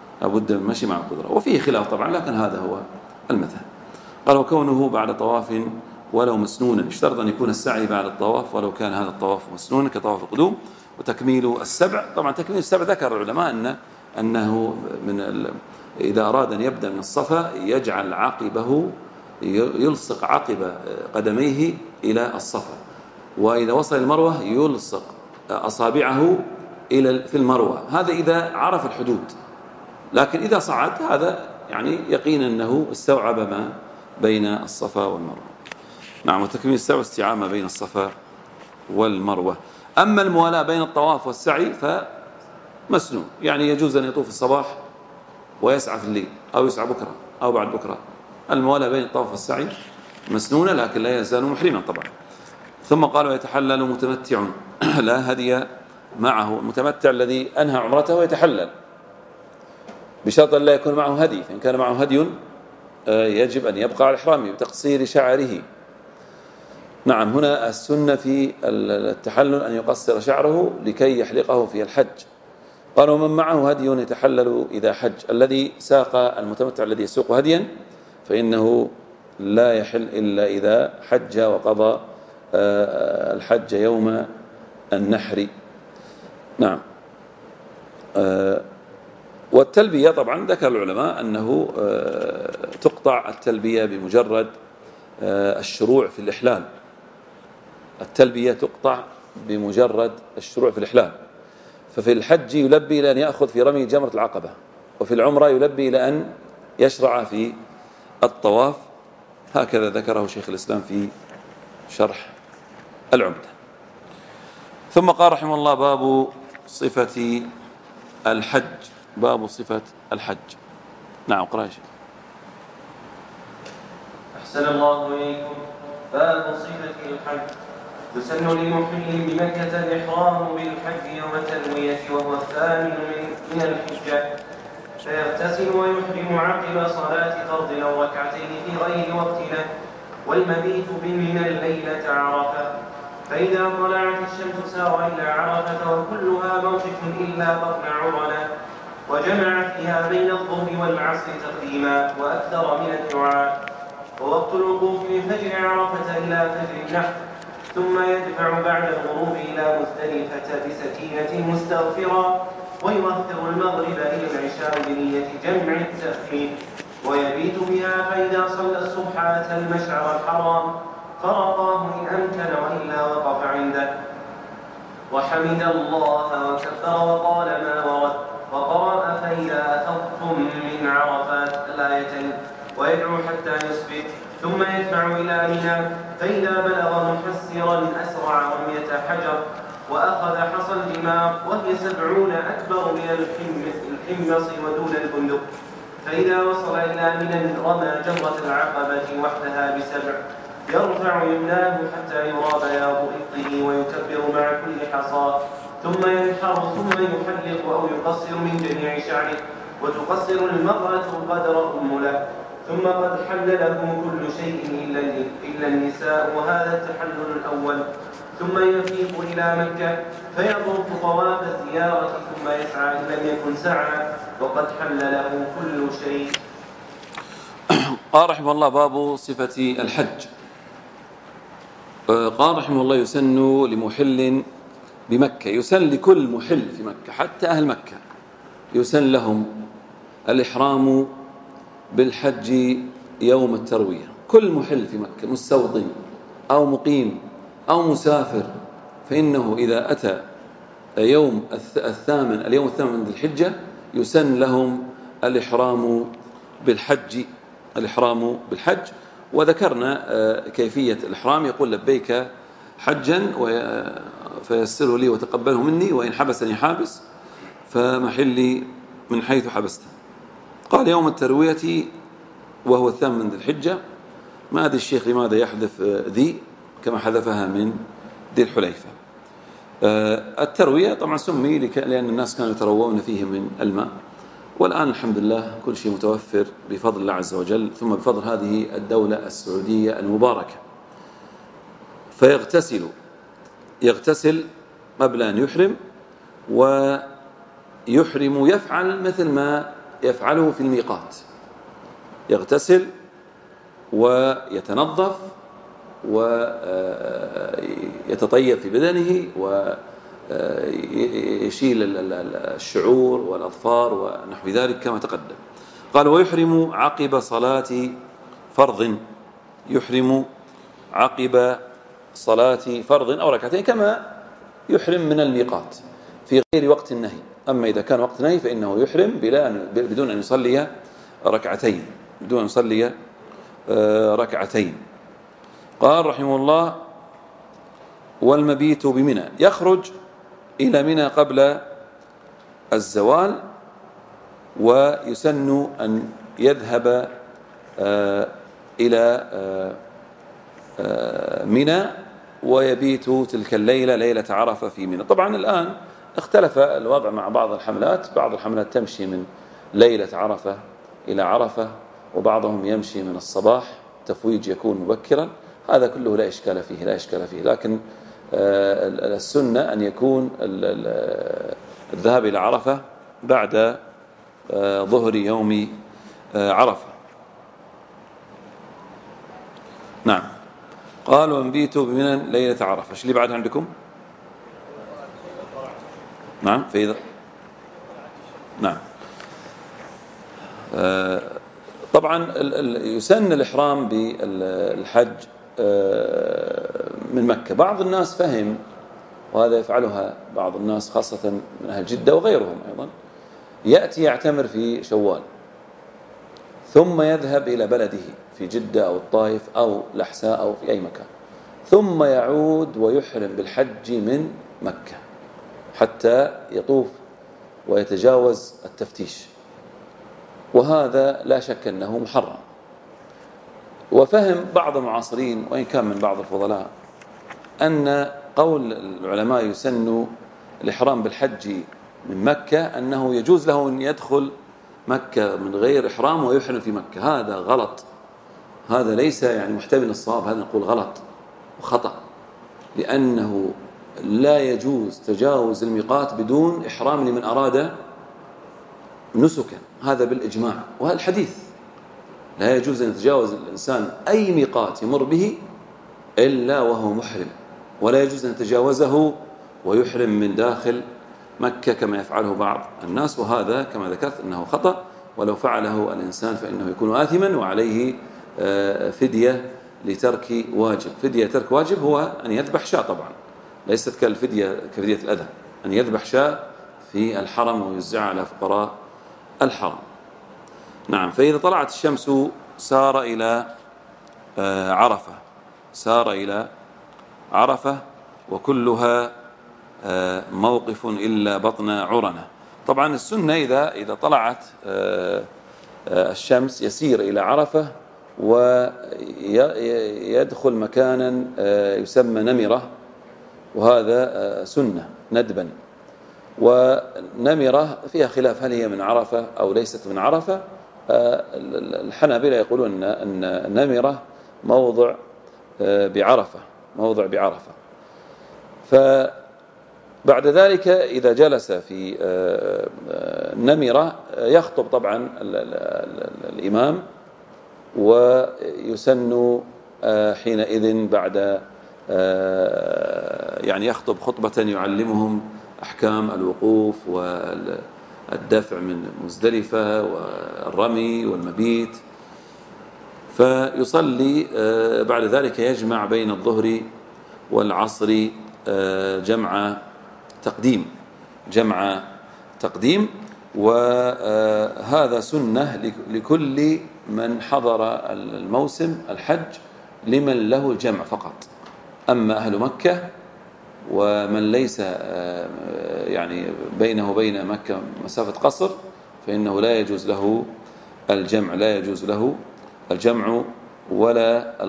وفيه خلاف طبعا، لكن هذا هو المذهب. قال وكونه بعد طواف ولو مسنونا، اشترط أن يكون السعي بعد الطواف ولو كان هذا الطواف مسنونا كطواف القدوم. وتكميل 7، طبعا تكميل 7 ذكر العلماء أنه إذا أراد أن يبدأ من الصفا يجعل عقبه، يلصق عقب قدميه إلى الصفا، وإذا وصل المروة يلصق أصابعه في المروة. هذا إذا عرف الحدود، لكن إذا صعد هذا يعني يقين أنه استوعب ما بين الصفا والمروة. نعم. وتكميل 7 استيعاب ما بين الصفا والمروة. أما الموالاة بين الطواف والسعي فمسنون، يعني يجوز أن يطوف الصباح ويسعى في الليل، أو يسعى بكرة أو بعد بكرة. الموالاة بين الطواف والسعي مسنونة، لكن لا يزال محرما طبعا. ثم قال ويتحلل متمتع لا هدي معه. المتمتع الذي أنهى عمرته يتحلل بشرط أن لا يكون معه هدي، فإن كان معه هدي يجب أن يبقى على إحرامه بتقصير شعره. نعم. هنا السنة في التحلل أن يقصر شعره لكي يحلقه في الحج. قال ومن معه هدي يتحلل إذا حج. الذي ساق المتمتع الذي يسوق هديا فإنه لا يحل إلا إذا حج وقضى الحج يوم النحر. نعم. والتلبية طبعا ذكر العلماء أنه تقطع التلبية بمجرد الشروع في الإحلال. التلبية تقطع بمجرد الشروع في الإحلال. ففي الحج يلبي إلى أن يأخذ في رمي جمرة العقبة، وفي العمرة يلبي إلى أن يشرع في الطواف. هكذا ذكره شيخ الإسلام في شرح العمدة. ثم قال رحمه الله: باب صفة الحج. باب صفة الحج. نعم، اقرأ يا شيخ. أحسن الله إليكم. باب صفة الحج. يسن لمحل بمكة الإحرام بالحج يوم التروية وهو الثامن من الحجة، فيغتسل ويحرم عقب صلاة فرض أو ركعتين في غير وقت له، والمبيت بمنى الليلة عرفة. فإذا طلعت الشمس سار إلى عرفة، وكلها موقف إلا بطن عرنة، وجمع فيها بين الظهر والعصر تقديما وأكثر من الدعاء. ووقت الوقوف من فجر عرفة إلى فجر النحر، ثم يدفع بعد الغروب إلى مزدلفة بسكينة مستغفرا، ويؤخر المغرب إلى العشاء بنية جمع التأخير، ويبيت بها. فإذا صلى الصبح أتى المشعر الحرام فرقاه إن أمكن، وإلا وقف عنده وحمد الله وكبر وقال ما ورد، وقرأ فإذا أفضتم من عرفات الآيتين، ويدعو حتى يصبح، ثم يدفع إلى منى. فإذا بلغ محسرا أسرع رمية حجر، وأخذ حصى الجمار، وهي 70 أكبر من الحمص ودون البندق. فإذا وصل إلى منى رمى جمرة العقبة وحدها ب7، يرفع يمناه حتى يرى بياض إبطه، ويكبر مع كل حصى، ثم ينحر، ثم يحلق أو يقصر من جميع شعره، وتقصر المرأة قدر أمله. ثم قد حل له كل شيء إلا النساء، وهذا التحلل الأول. ثم يفيق إلى مكة فيطوف طواف الزيارة، ثم يسعى إن لم يكن سعى، وقد حل له كل شيء. قال رحمه الله: باب صفة الحج. قال رحمه الله: يسن لمحل بمكة، يسن لكل محل في مكة، حتى أهل مكة يسن لهم الإحرام بالحج يوم التروية. كل محل في مكة، مستوطن أو مقيم أو مسافر، فإنه إذا أتى اليوم الثامن من ذي الحجة يسن لهم الإحرام بالحج. وذكرنا كيفية الإحرام. يقول: لبيك حجا فيسره لي وتقبله مني، وإن حبسني حابس فمحلي من حيث حبسته. قال: يوم التروية وهو الثامن من ذي الحجة. ما أدري الشيخ لماذا يحذف ذي كما حذفها من ذي الحليفة. التروية طبعا سمي لأن الناس كانوا يتروون فيه من الماء، والآن الحمد لله كل شيء متوفر بفضل الله عز وجل، ثم بفضل هذه الدولة السعودية المباركة. يغتسل قبل أن يحرم، ويحرم يفعل مثل ما يفعله في الميقات. يغتسل ويتنظف ويتطيب في بدنه، ويشيل الشعور والأظفار ونحو ذلك كما تقدم. قال: ويحرم عقب صلاة فرض. يحرم عقب صلاة فرض أو ركعتين، كما يحرم من الميقات في غير وقت النهي. أما إذا كان وقت النهي فإنه يحرم بدون أن يصلي ركعتين. قال رحمه الله: والمبيت بمنى. يخرج إلى منى قبل الزوال، ويسن أن يذهب إلى منى ويبيت تلك الليلة، ليلة عرفة في منى. طبعا الآن اختلف الوضع مع بعض الحملات. بعض الحملات تمشي من ليلة عرفة إلى عرفة، وبعضهم يمشي من الصباح، تفويج يكون مبكرا. هذا كله لا إشكال فيه، لكن السنة أن يكون الذهاب إلى عرفة بعد ظهر يوم عرفة. نعم. قال وانبيتوا بمنى ليلة عرفة. ايش اللي بعد عندكم؟ نعم فإذا نعم. طبعا يسن الإحرام بالحج من مكة. بعض الناس فهم، وهذا يفعلها بعض الناس خاصة من أهل جدة وغيرهم أيضا، يأتي يعتمر في شوال ثم يذهب إلى بلده في جدة أو الطائف أو الأحساء أو في أي مكان، ثم يعود ويحرم بالحج من مكة حتى يطوف ويتجاوز التفتيش، وهذا لا شك أنه محرم. وفهم بعض المعاصرين وإن كان من بعض الفضلاء أن قول العلماء يسن الإحرام بالحج من مكة أنه يجوز له أن يدخل مكة من غير إحرام ويحرم في مكة. هذا غلط، هذا ليس يعني محتمل الصواب، هذا نقول غلط وخطأ، لأنه لا يجوز تجاوز الميقات بدون إحرام لمن أراد نسكا، هذا بالإجماع. وهذا الحديث لا يجوز أن يتجاوز الإنسان أي ميقات يمر به إلا وهو محرم، ولا يجوز أن يتجاوزه ويحرم من داخل مكة كما يفعله بعض الناس، وهذا كما ذكرت أنه خطأ، ولو فعله الإنسان فإنه يكون آثما وعليه فدية لترك واجب. فدية ترك واجب هو أن يذبح شاة، طبعا ليست كفدية الأذى، أن يذبح شاة في الحرم ويوزعها على فقراء الحرم. نعم. فإذا طلعت الشمس سار إلى عرفة وكلها موقف إلا بطن عرنة. طبعا السنة إذا طلعت الشمس يسير إلى عرفة ويدخل مكانا يسمى نمرة، وهذا سنة ندبا. ونمرة فيها خلاف هل هي من عرفة أو ليست من عرفة. الحنابلة يقولون أن نمرة موضع بعرفة. فبعد ذلك إذا جلس في نمرة يخطب طبعا الإمام، ويسن حينئذ بعد يعني يخطب خطبة يعلمهم أحكام الوقوف والدفع من مزدلفة والرمي والمبيت. فيصلي بعد ذلك يجمع بين الظهر والعصر جمع تقديم، وهذا سنة لكل من حضر الموسم الحج لمن له الجمع فقط. أما أهل مكة ومن ليس يعني بينه وبين مكة مسافة قصر فإنه لا يجوز له الجمع ولا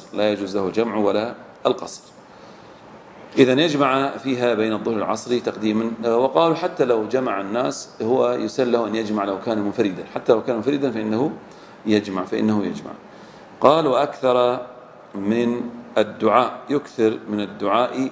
القصر. إذن يجمع فيها بين الظهر والعصر تقديما. وقالوا حتى لو جمع الناس هو يسن له أن يجمع لو كان منفردا، حتى لو كان منفردا فإنه يجمع. قال وأكثر من الدعاء، يكثر من الدعاء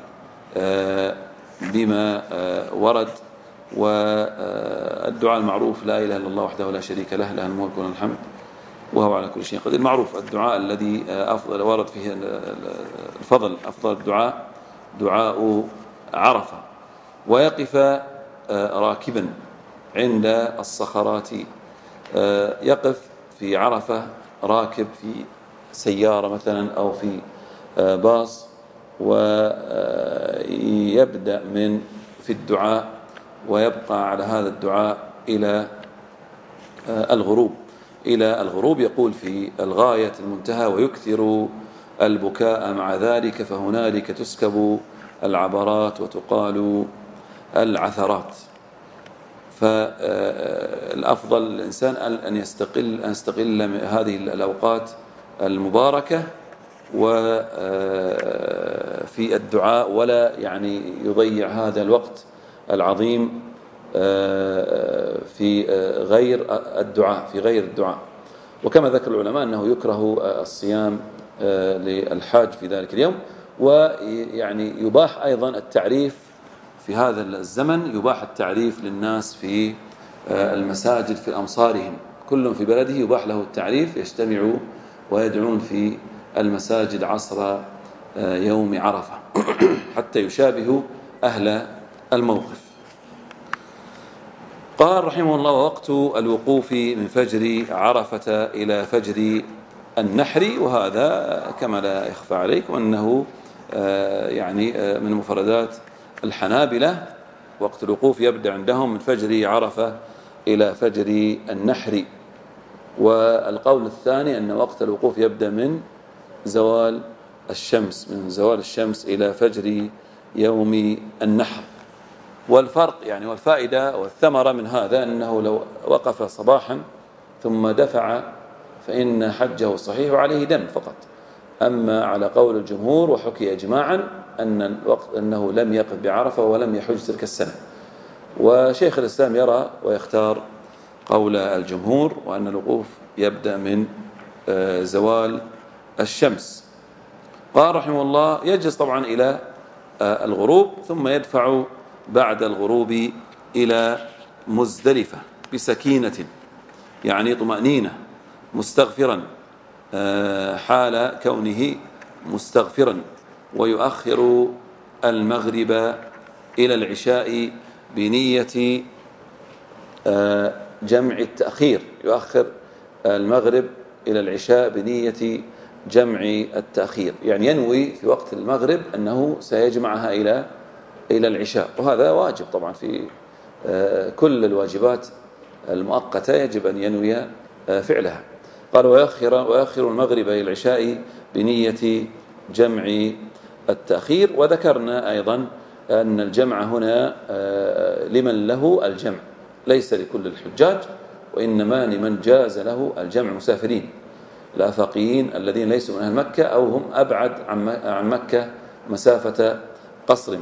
بما ورد. والدعاء المعروف لا إله إلا الله وحده لا شريك له، له الملك وله الحمد وهو على كل شيء قدير. المعروف الدعاء الذي ورد فيه الفضل، أفضل الدعاء دعاء عرفة. ويقف راكبا عند الصخرات، يقف في عرفة راكب في سيارة مثلا أو في باص، ويبدأ في الدعاء ويبقى على هذا الدعاء إلى الغروب. يقول في الغاية المنتهى ويكثر البكاء مع ذلك، فهنالك تسكب العبرات وتقال العثرات. فالأفضل الإنسان أن يستقل هذه الأوقات المباركة وفي الدعاء، ولا يعني يضيع هذا الوقت العظيم في غير الدعاء. وكما ذكر العلماء أنه يكره الصيام للحاج في ذلك اليوم. ويعني يباح أيضا التعريف في هذا الزمن، يباح التعريف للناس في المساجد في أمصارهم، كل في بلده يباح له التعريف، يجتمعوا ويدعون في المساجد عصر يوم عرفة حتى يشابه أهل الموقف. قال رحمه الله: ووقت الوقوف من فجر عرفة إلى فجر النحر. وهذا كما لا يخفى عليكم أنه يعني من مفردات الحنابلة. وقت الوقوف يبدأ عندهم من فجر عرفة إلى فجر النحر. والقول الثاني أن وقت الوقوف يبدأ من زوال الشمس إلى فجر يوم النحر. والفرق يعني والفائدة والثمرة من هذا أنه لو وقف صباحا ثم دفع فإن حجه صحيح وعليه دم فقط. أما على قول الجمهور وحكي إجماعا أنه لم يقف بعرفة ولم يحج تلك السنة. وشيخ الإسلام يرى ويختار قول الجمهور وأن الوقوف يبدأ من زوال الشمس. قال رحمه الله: يجلس طبعا إلى الغروب ثم يدفع بعد الغروب إلى مزدلفة بسكينة يعني طمأنينة مستغفرا حال كونه مستغفرا، ويؤخر المغرب إلى العشاء بنية جمع التأخير. يؤخر المغرب إلى العشاء بنية جمع التأخير، يعني ينوي في وقت المغرب أنه سيجمعها إلى العشاء. وهذا واجب طبعا في كل الواجبات المؤقتة يجب أن ينوي فعلها. قال: ويؤخر المغرب إلى العشاء بنية جمع التأخير. وذكرنا أيضا أن الجمع هنا لمن له الجمع، ليس لكل الحجاج، وإنما لمن جاز له الجمع: مسافرين الآفاقيين الذين ليسوا من أهل مكة أو هم أبعد عن مكة مسافة قصر.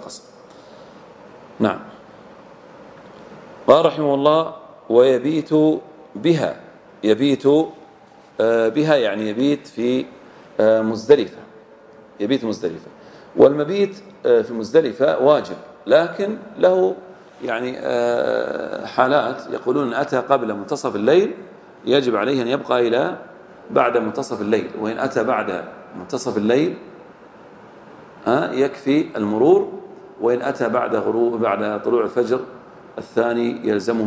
نعم. قال رحمه الله: ويبيت بها. يبيت بها يعني يبيت في مزدلفة. يبيت مزدلفة. والمبيت في مزدلفة واجب، لكن له يعني حالات. يقولون أتى قبل منتصف الليل يجب عليه أن يبقى إلى بعد منتصف الليل، وإن أتى بعد منتصف الليل يكفي المرور، وإن أتى بعد طلوع الفجر الثاني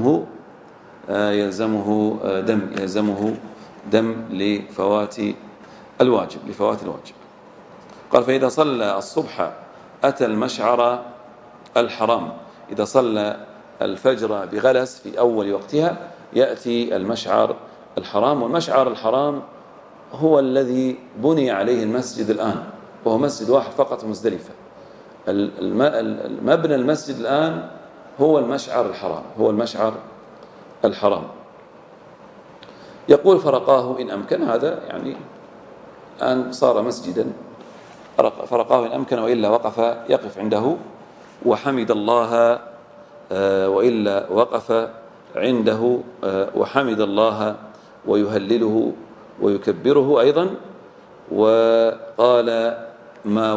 يلزمه دم لفوات الواجب. قال: فإذا صلى الصبح أتى المشعر الحرام. إذا صلى الفجر بغلس في أول وقتها يأتي المشعر الحرام. والمشعر الحرام هو الذي بني عليه المسجد الآن، وهو مسجد واحد فقط مزدلفة. المبنى المسجد الآن هو المشعر الحرام. يقول: فرقاه إن أمكن. هذا يعني الآن صار مسجدا. فرقاه إن أمكن، وإلا يقف عنده وحمد الله، وإلا وقف عنده وحمد الله ويهلله ويكبره أيضا. وقال ما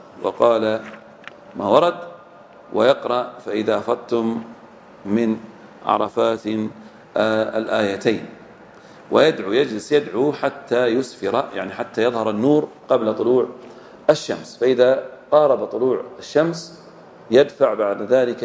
ورد ويقرأ: فإذا أفضتم من عرفات الآيتين. ويدعو، يجلس يدعو حتى يسفر، يعني حتى يظهر النور قبل طلوع الشمس. فإذا قارب طلوع الشمس يدفع بعد ذلك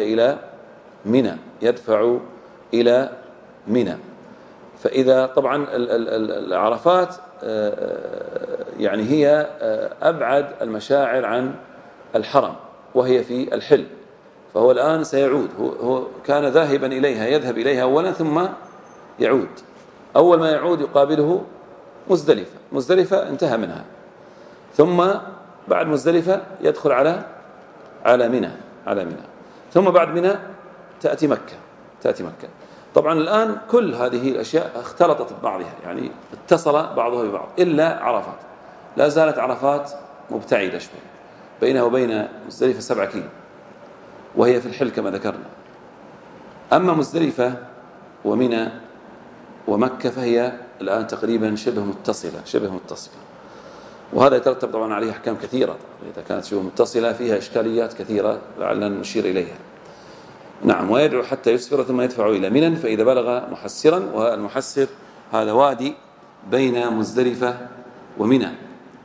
إلى منى. فإذا طبعا العرفات يعني هي أبعد المشاعر عن الحرم، وهي في الحل. فهو الآن سيعود. هو كان ذاهبا إليها، يذهب إليها أولا ثم يعود. أول ما يعود يقابله مزدلفة انتهى منها، ثم بعد مزدلفة يدخل على منى، ثم بعد منى تأتي مكة. طبعا الآن كل هذه الأشياء اختلطت ببعضها، يعني اتصل بعضها ببعض، إلا عرفات. لا زالت عرفات مبتعدة شوي، بينها وبين مزدلفة 7 كيلو، وهي في الحل كما ذكرنا. أما مزدلفة ومنى ومكة فهي الآن تقريبا شبه متصلة. وهذا يترتب طبعا عليه أحكام كثيرة. إذا كانت شبه متصلة فيها إشكاليات كثيرة لعلنا نشير إليها. نعم. ويدعو حتى يسفر ثم يدفع إلى منى، فإذا بلغ محسرا. والمحسر هذا وادي بين مزدلفة ومنى،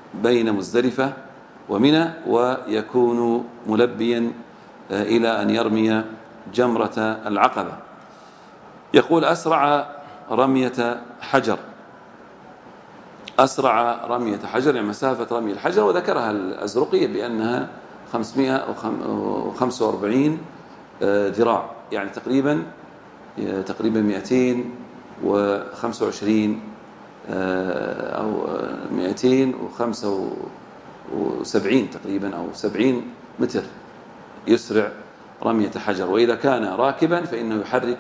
بين مزدلفة ومنى، ويكون ملبيا إلى أن يرمي جمرة العقبة. يقول أسرع رمية حجر، أسرع رمية حجر يعني مسافة رمي الحجر، وذكرها الأزرقي بأنها 545 ذراع، يعني تقريبا 225 أو 275 تقريبا أو 70 متر يسرع رمية حجر. وإذا كان راكبا فإنه يحرك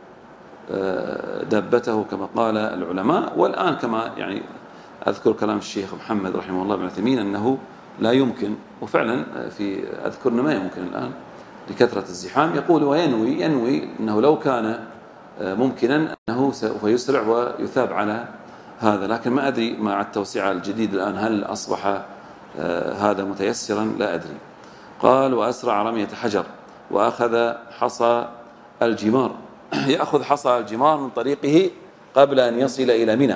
دابته كما قال العلماء. والآن كما يعني أذكر كلام الشيخ محمد رحمه الله بن عثيمين أنه لا يمكن، وفعلا أذكرنا ما يمكن الآن لكثرة الزحام. يقول وينوي أنه لو كان ممكنا أنه سوف يسرع ويثاب على هذا، لكن ما أدري مع التوسعة الجديد الآن هل أصبح هذا متيسرا، لا أدري. قال وأسرع رمية حجر، وأخذ حصى الجمار، يأخذ حصى الجمار من طريقه قبل أن يصل إلى منى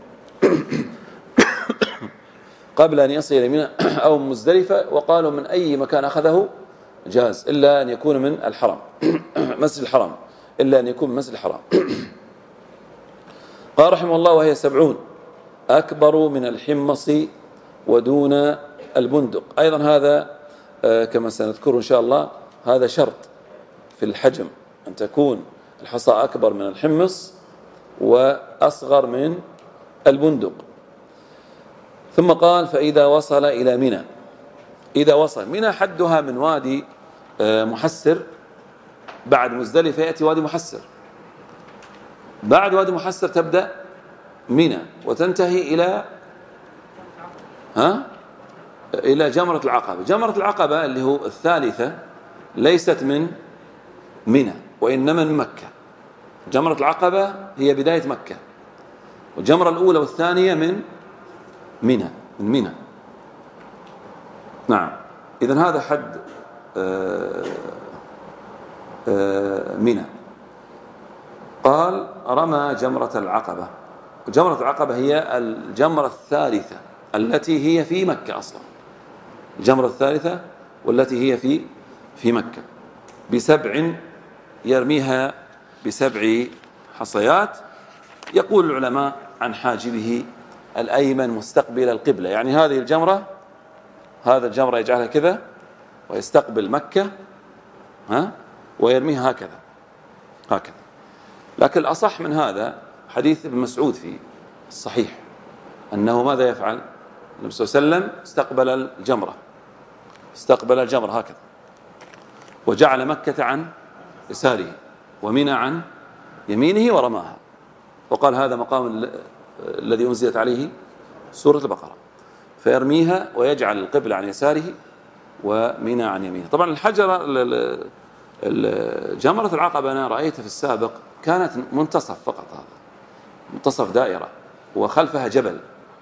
قبل أن يصل إلى منى أو مزدلفة. وقالوا من أي مكان أخذه جاز إلا أن يكون من الحرم مسجد الحرم، إلا أن يكون من مسجد الحرم. قال رحمه الله وهي 70 أكبر من الحمص ودون البندق. أيضا هذا كما سنذكره إن شاء الله هذا شرط في الحجم، أن تكون الحصى أكبر من الحمص وأصغر من البندق. ثم قال فإذا وصل إلى منى، إذا وصل منى حدها من وادي محسر، بعد مزدلفة يأتي وادي محسر، بعد وادي محسر تبدأ منى وتنتهي إلى جمرة العقبة. جمرة العقبة اللي هو الثالثة ليست من منى وإنما من مكة. جمرة العقبة هي بداية مكة، والجمرة الأولى والثانية من منى. نعم، إذن هذا حد منى. قال رمى جمرة العقبة، وجمرة العقبة هي الجمرة الثالثة التي هي في مكة أصلا، الجمرة الثالثة والتي هي في مكة، ب7 يرميها ب7 حصيات. يقول العلماء عن حاجبه الأيمن مستقبل القبلة، يعني هذه الجمرة، هذا الجمرة يجعلها كذا ويستقبل مكة ويرميها هكذا. لكن الأصح من هذا حديث ابن مسعود في الصحيح أنه ماذا يفعل النبي صلى الله عليه وسلم؟ استقبل الجمرة هكذا، وجعل مكة عن يساره ومنى عن يمينه ورماها، وقال هذا مقام الذي أنزلت عليه سورة البقرة، فيرميها ويجعل القبلة عن يساره ومنى عن يمينه. طبعا جمرة العقبة أنا رأيتها في السابق كانت منتصف فقط، هذا منتصف دائرة وخلفها جبل،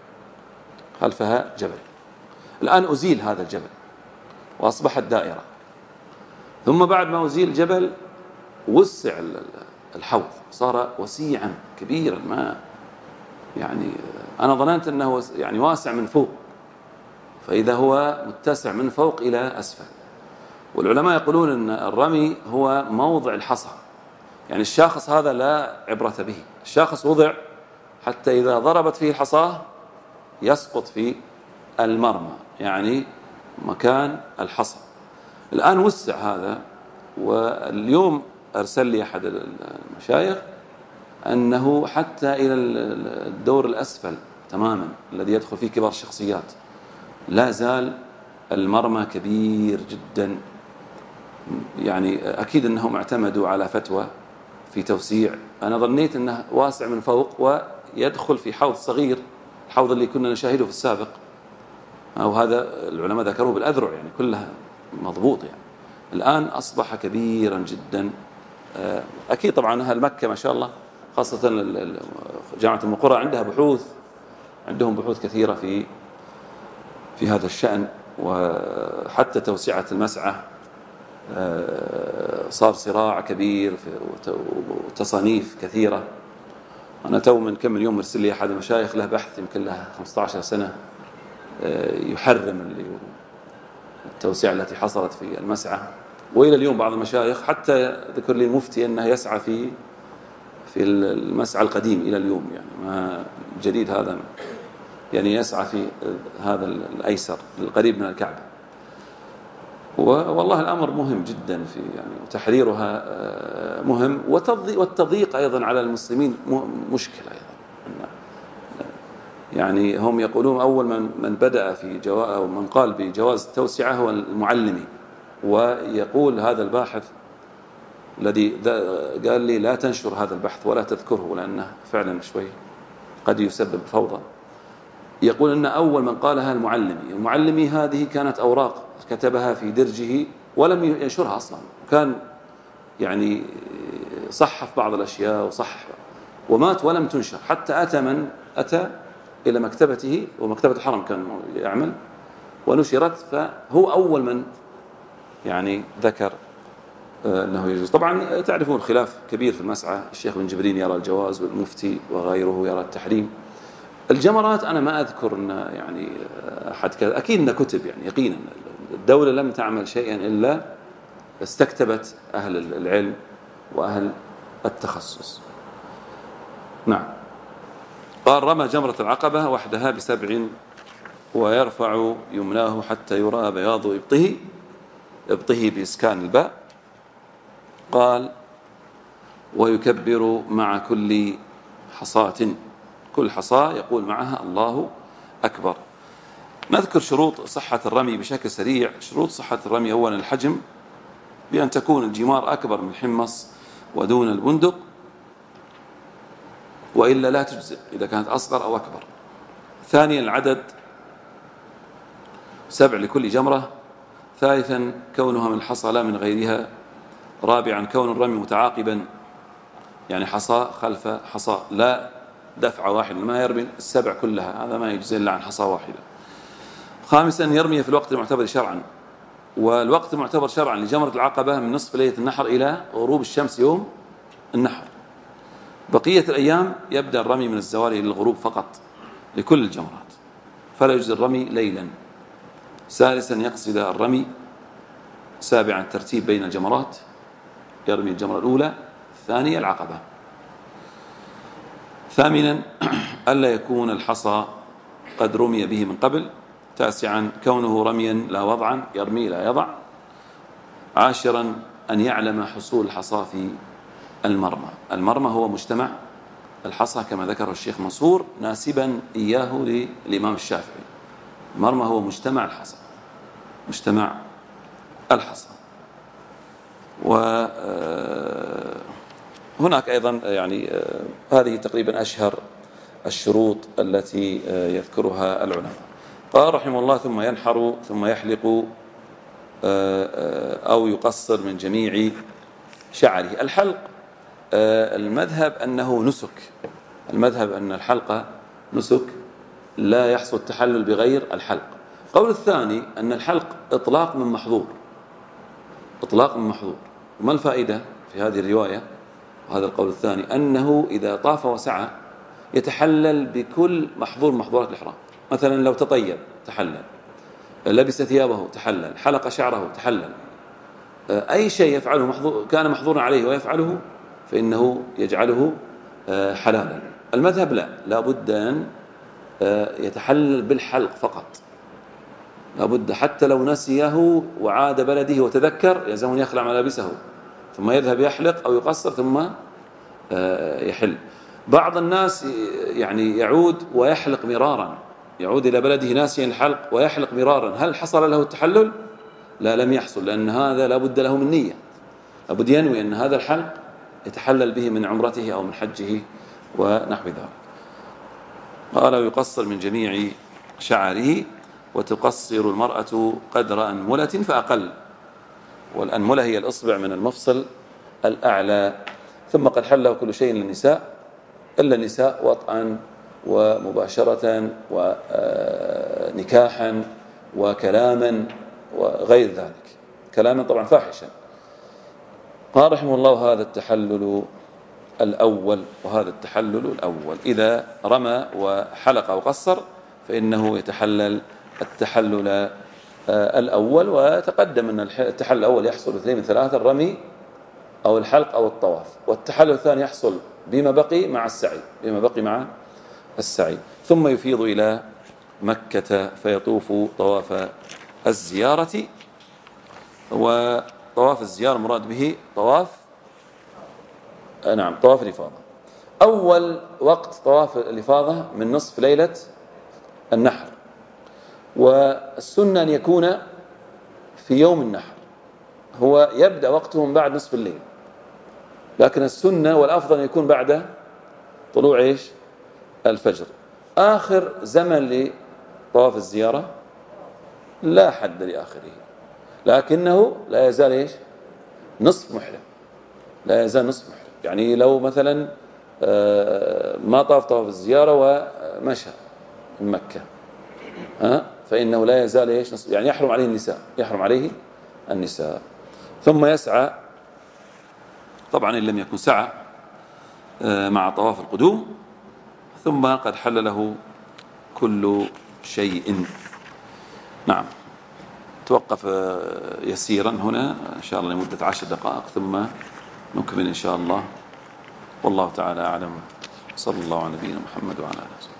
الآن أزيل هذا الجبل وأصبحت دائرة. ثم بعد ما أزيل الجبل وسع الحوض، صار وسيعا كبيرا، ما يعني أنا ظننت أنه يعني واسع من فوق، فإذا هو متسع من فوق إلى أسفل. والعلماء يقولون أن الرمي هو موضع الحصى، يعني الشاخص هذا لا عبرة به، الشاخص وضع حتى إذا ضربت فيه الحصاة يسقط في المرمى، يعني مكان الحصى. الآن وسع هذا، واليوم أرسل لي أحد المشايخ أنه حتى إلى الدور الأسفل تماما الذي يدخل فيه كبار الشخصيات لا زال المرمى كبير جدا. يعني أكيد أنهم اعتمدوا على فتوى في توسيع، أنا ظنيت أنه واسع من فوق ويدخل في حوض صغير، الحوض اللي كنا نشاهده في السابق، أو هذا العلماء ذكروه بالأذرع، يعني كلها مضبوط. يعني الآن أصبح كبيرا جدا. أكيد طبعا أهل مكة ما شاء الله، خاصة جامعة أم القرى عندهم بحوث كثيرة في هذا الشأن، وحتى توسعة المسعى صار صراع كبير وتصانيف كثيرة. أنا من كم يوم مرسل لي أحد المشايخ له بحث يمكن له 15 سنة يحرم التوسعة التي حصلت في المسعى. وإلى اليوم بعض المشايخ حتى ذكر لي المفتي أنه يسعى في المسعى القديم إلى اليوم، يعني ما الجديد هذا، يعني يسعى في هذا الأيسر القريب من الكعبة. والله الأمر مهم جدا في يعني تحريرها مهم، والتضييق أيضا على المسلمين مشكلة أيضا. يعني هم يقولون أول من بدأ في أو من قال بجواز التوسعة هو المعلمي، ويقول هذا الباحث الذي قال لي لا تنشر هذا البحث ولا تذكره لأنه فعلا شوي قد يسبب فوضى. يقول أن أول من قالها المعلمي هذه كانت أوراق كتبها في درجه ولم ينشرها أصلا، كان يعني صحف بعض الأشياء وصحح ومات ولم تنشر، حتى أتى من أتى إلى مكتبته، ومكتبة الحرم كان يعمل، ونشرت، فهو أول من يعني ذكر أنه يجوز. طبعا تعرفون الخلاف كبير في المسعى، الشيخ بن جبرين يرى الجواز والمفتي وغيره يرى التحريم. الجمرات أنا ما أذكر أن يعني أحد كذا، أكيد أنه كتب يعني يقينا الدولة لم تعمل شيئا إلا استكتبت أهل العلم وأهل التخصص. نعم. قال رمى جمرة العقبة وحدها ب7 ويرفع يمناه حتى يرى بياض إبطه بإسكان الباء. قال ويكبر مع كل حصاة، كل حصاة يقول معها الله أكبر. نذكر شروط صحة الرمي بشكل سريع. شروط صحة الرمي: أولا الحجم، بأن تكون الجمار أكبر من الحمص ودون البندق، وإلا لا تجزئ إذا كانت أصغر أو أكبر. ثانيا العدد، 7 لكل جمرة. ثالثا كونها من الحصى لا من غيرها. رابعا كون الرمي متعاقبا، يعني حصى خلف حصى، لا دفعة واحدة، ما يرمي 7 كلها، هذا ما يجزي إلا عن حصى واحدة. خامسا يرمي في الوقت المعتبر شرعا، والوقت المعتبر شرعا لجمرة العقبة من نصف ليلة النحر إلى غروب الشمس يوم النحر. بقية الأيام يبدأ الرمي من الزوال إلى الغروب فقط لكل الجمرات، فلا يجزي الرمي ليلا. ثالثا يقصد الرمي. سابعا الترتيب بين الجمرات، يرمي الجمرة الأولى الثانية العقبة. ثامنا ألا يكون الحصى قد رمي به من قبل. تاسعا كونه رميا لا وضعا، يرمي لا يضع. عاشرا أن يعلم حصول الحصى في المرمى. المرمى هو مجتمع الحصى كما ذكر الشيخ منصور ناسبا إياه للإمام الشافعي. المرمى هو مجتمع الحصى، مجتمع الحصى. وهناك أيضا يعني هذه تقريبا أشهر الشروط التي يذكرها العلماء. قال رحمه الله ثم ينحر ثم يحلق أو يقصر من جميع شعره. الحلق المذهب أنه نسك، المذهب أن الحلقة نسك لا يحصل التحلل بغير الحلق. قول الثاني أن الحلق إطلاق من محظور، إطلاق من محظور. وما الفائدة في هذه الرواية وهذا القول الثاني؟ أنه إذا طاف وسعى يتحلل بكل محظور من محظورات الإحرام. مثلا لو تطيب تحلل، لبس ثيابه تحلل، حلق شعره تحلل، أي شيء يفعله محظور كان محظورا عليه ويفعله فإنه يجعله حلالا. المذهب لا بد أن يتحلل بالحلق فقط، لا بد حتى لو نسيه وعاد بلده وتذكر يلزم أن يخلع ملابسه ثم يذهب يحلق أو يقصر ثم يحل. بعض الناس يعني يعود ويحلق مرارا، يعود إلى بلده ناسيا الحلق ويحلق مرارا، هل حصل له التحلل؟ لا، لم يحصل، لأن هذا لا بد له من نية، لا بد ينوي أن هذا الحلق يتحلل به من عمرته أو من حجه ونحو ذلك. قال ويقصر من جميع شعره. وتقصر المرأة قدر أنملة فأقل، والأنملة هي الإصبع من المفصل الأعلى. ثم قد حله كل شيء للنساء إلا النساء وطئا ومباشرة ونكاحا وكلاما وغير ذلك، كلاما طبعا فاحشا. قال رحمه الله هذا التحلل الأول، وهذا التحلل الأول إذا رمى وحلق وقصر فإنه يتحلل التحلل الأول. وتقدم أن التحلل الأول يحصل باثنين من ثلاثة: الرمي أو الحلق أو الطواف. والتحلل الثاني يحصل بما بقي مع السعي، ثم يفيض إلى مكة فيطوف طواف الزيارة. وطواف الزيارة مراد به طواف الإفاضة. أول وقت طواف الإفاضة من نصف ليلة النحر، والسنة أن يكون في يوم النحر، هو يبدأ وقته من بعد نصف الليل، لكن السنة والأفضل أن يكون بعد طلوع الفجر. آخر زمن لطواف الزيارة لا حد لآخره، لكنه لا يزال نصف محرم، لا يزال نصف محرم. يعني لو مثلا ما طاف الزيارة ومشى من مكة فإنه لا يزال نصف، يعني يحرم عليه النساء. ثم يسعى، طبعا إن لم يكن سعى مع طواف القدوم، ثم قد حل له كل شيء. نعم، توقف يسيرا هنا إن شاء الله لمدة 10 دقائق، ثم نكمل إن شاء الله. والله تعالى أعلم. صلى الله على نبينا محمد وعلى آله وصحبه.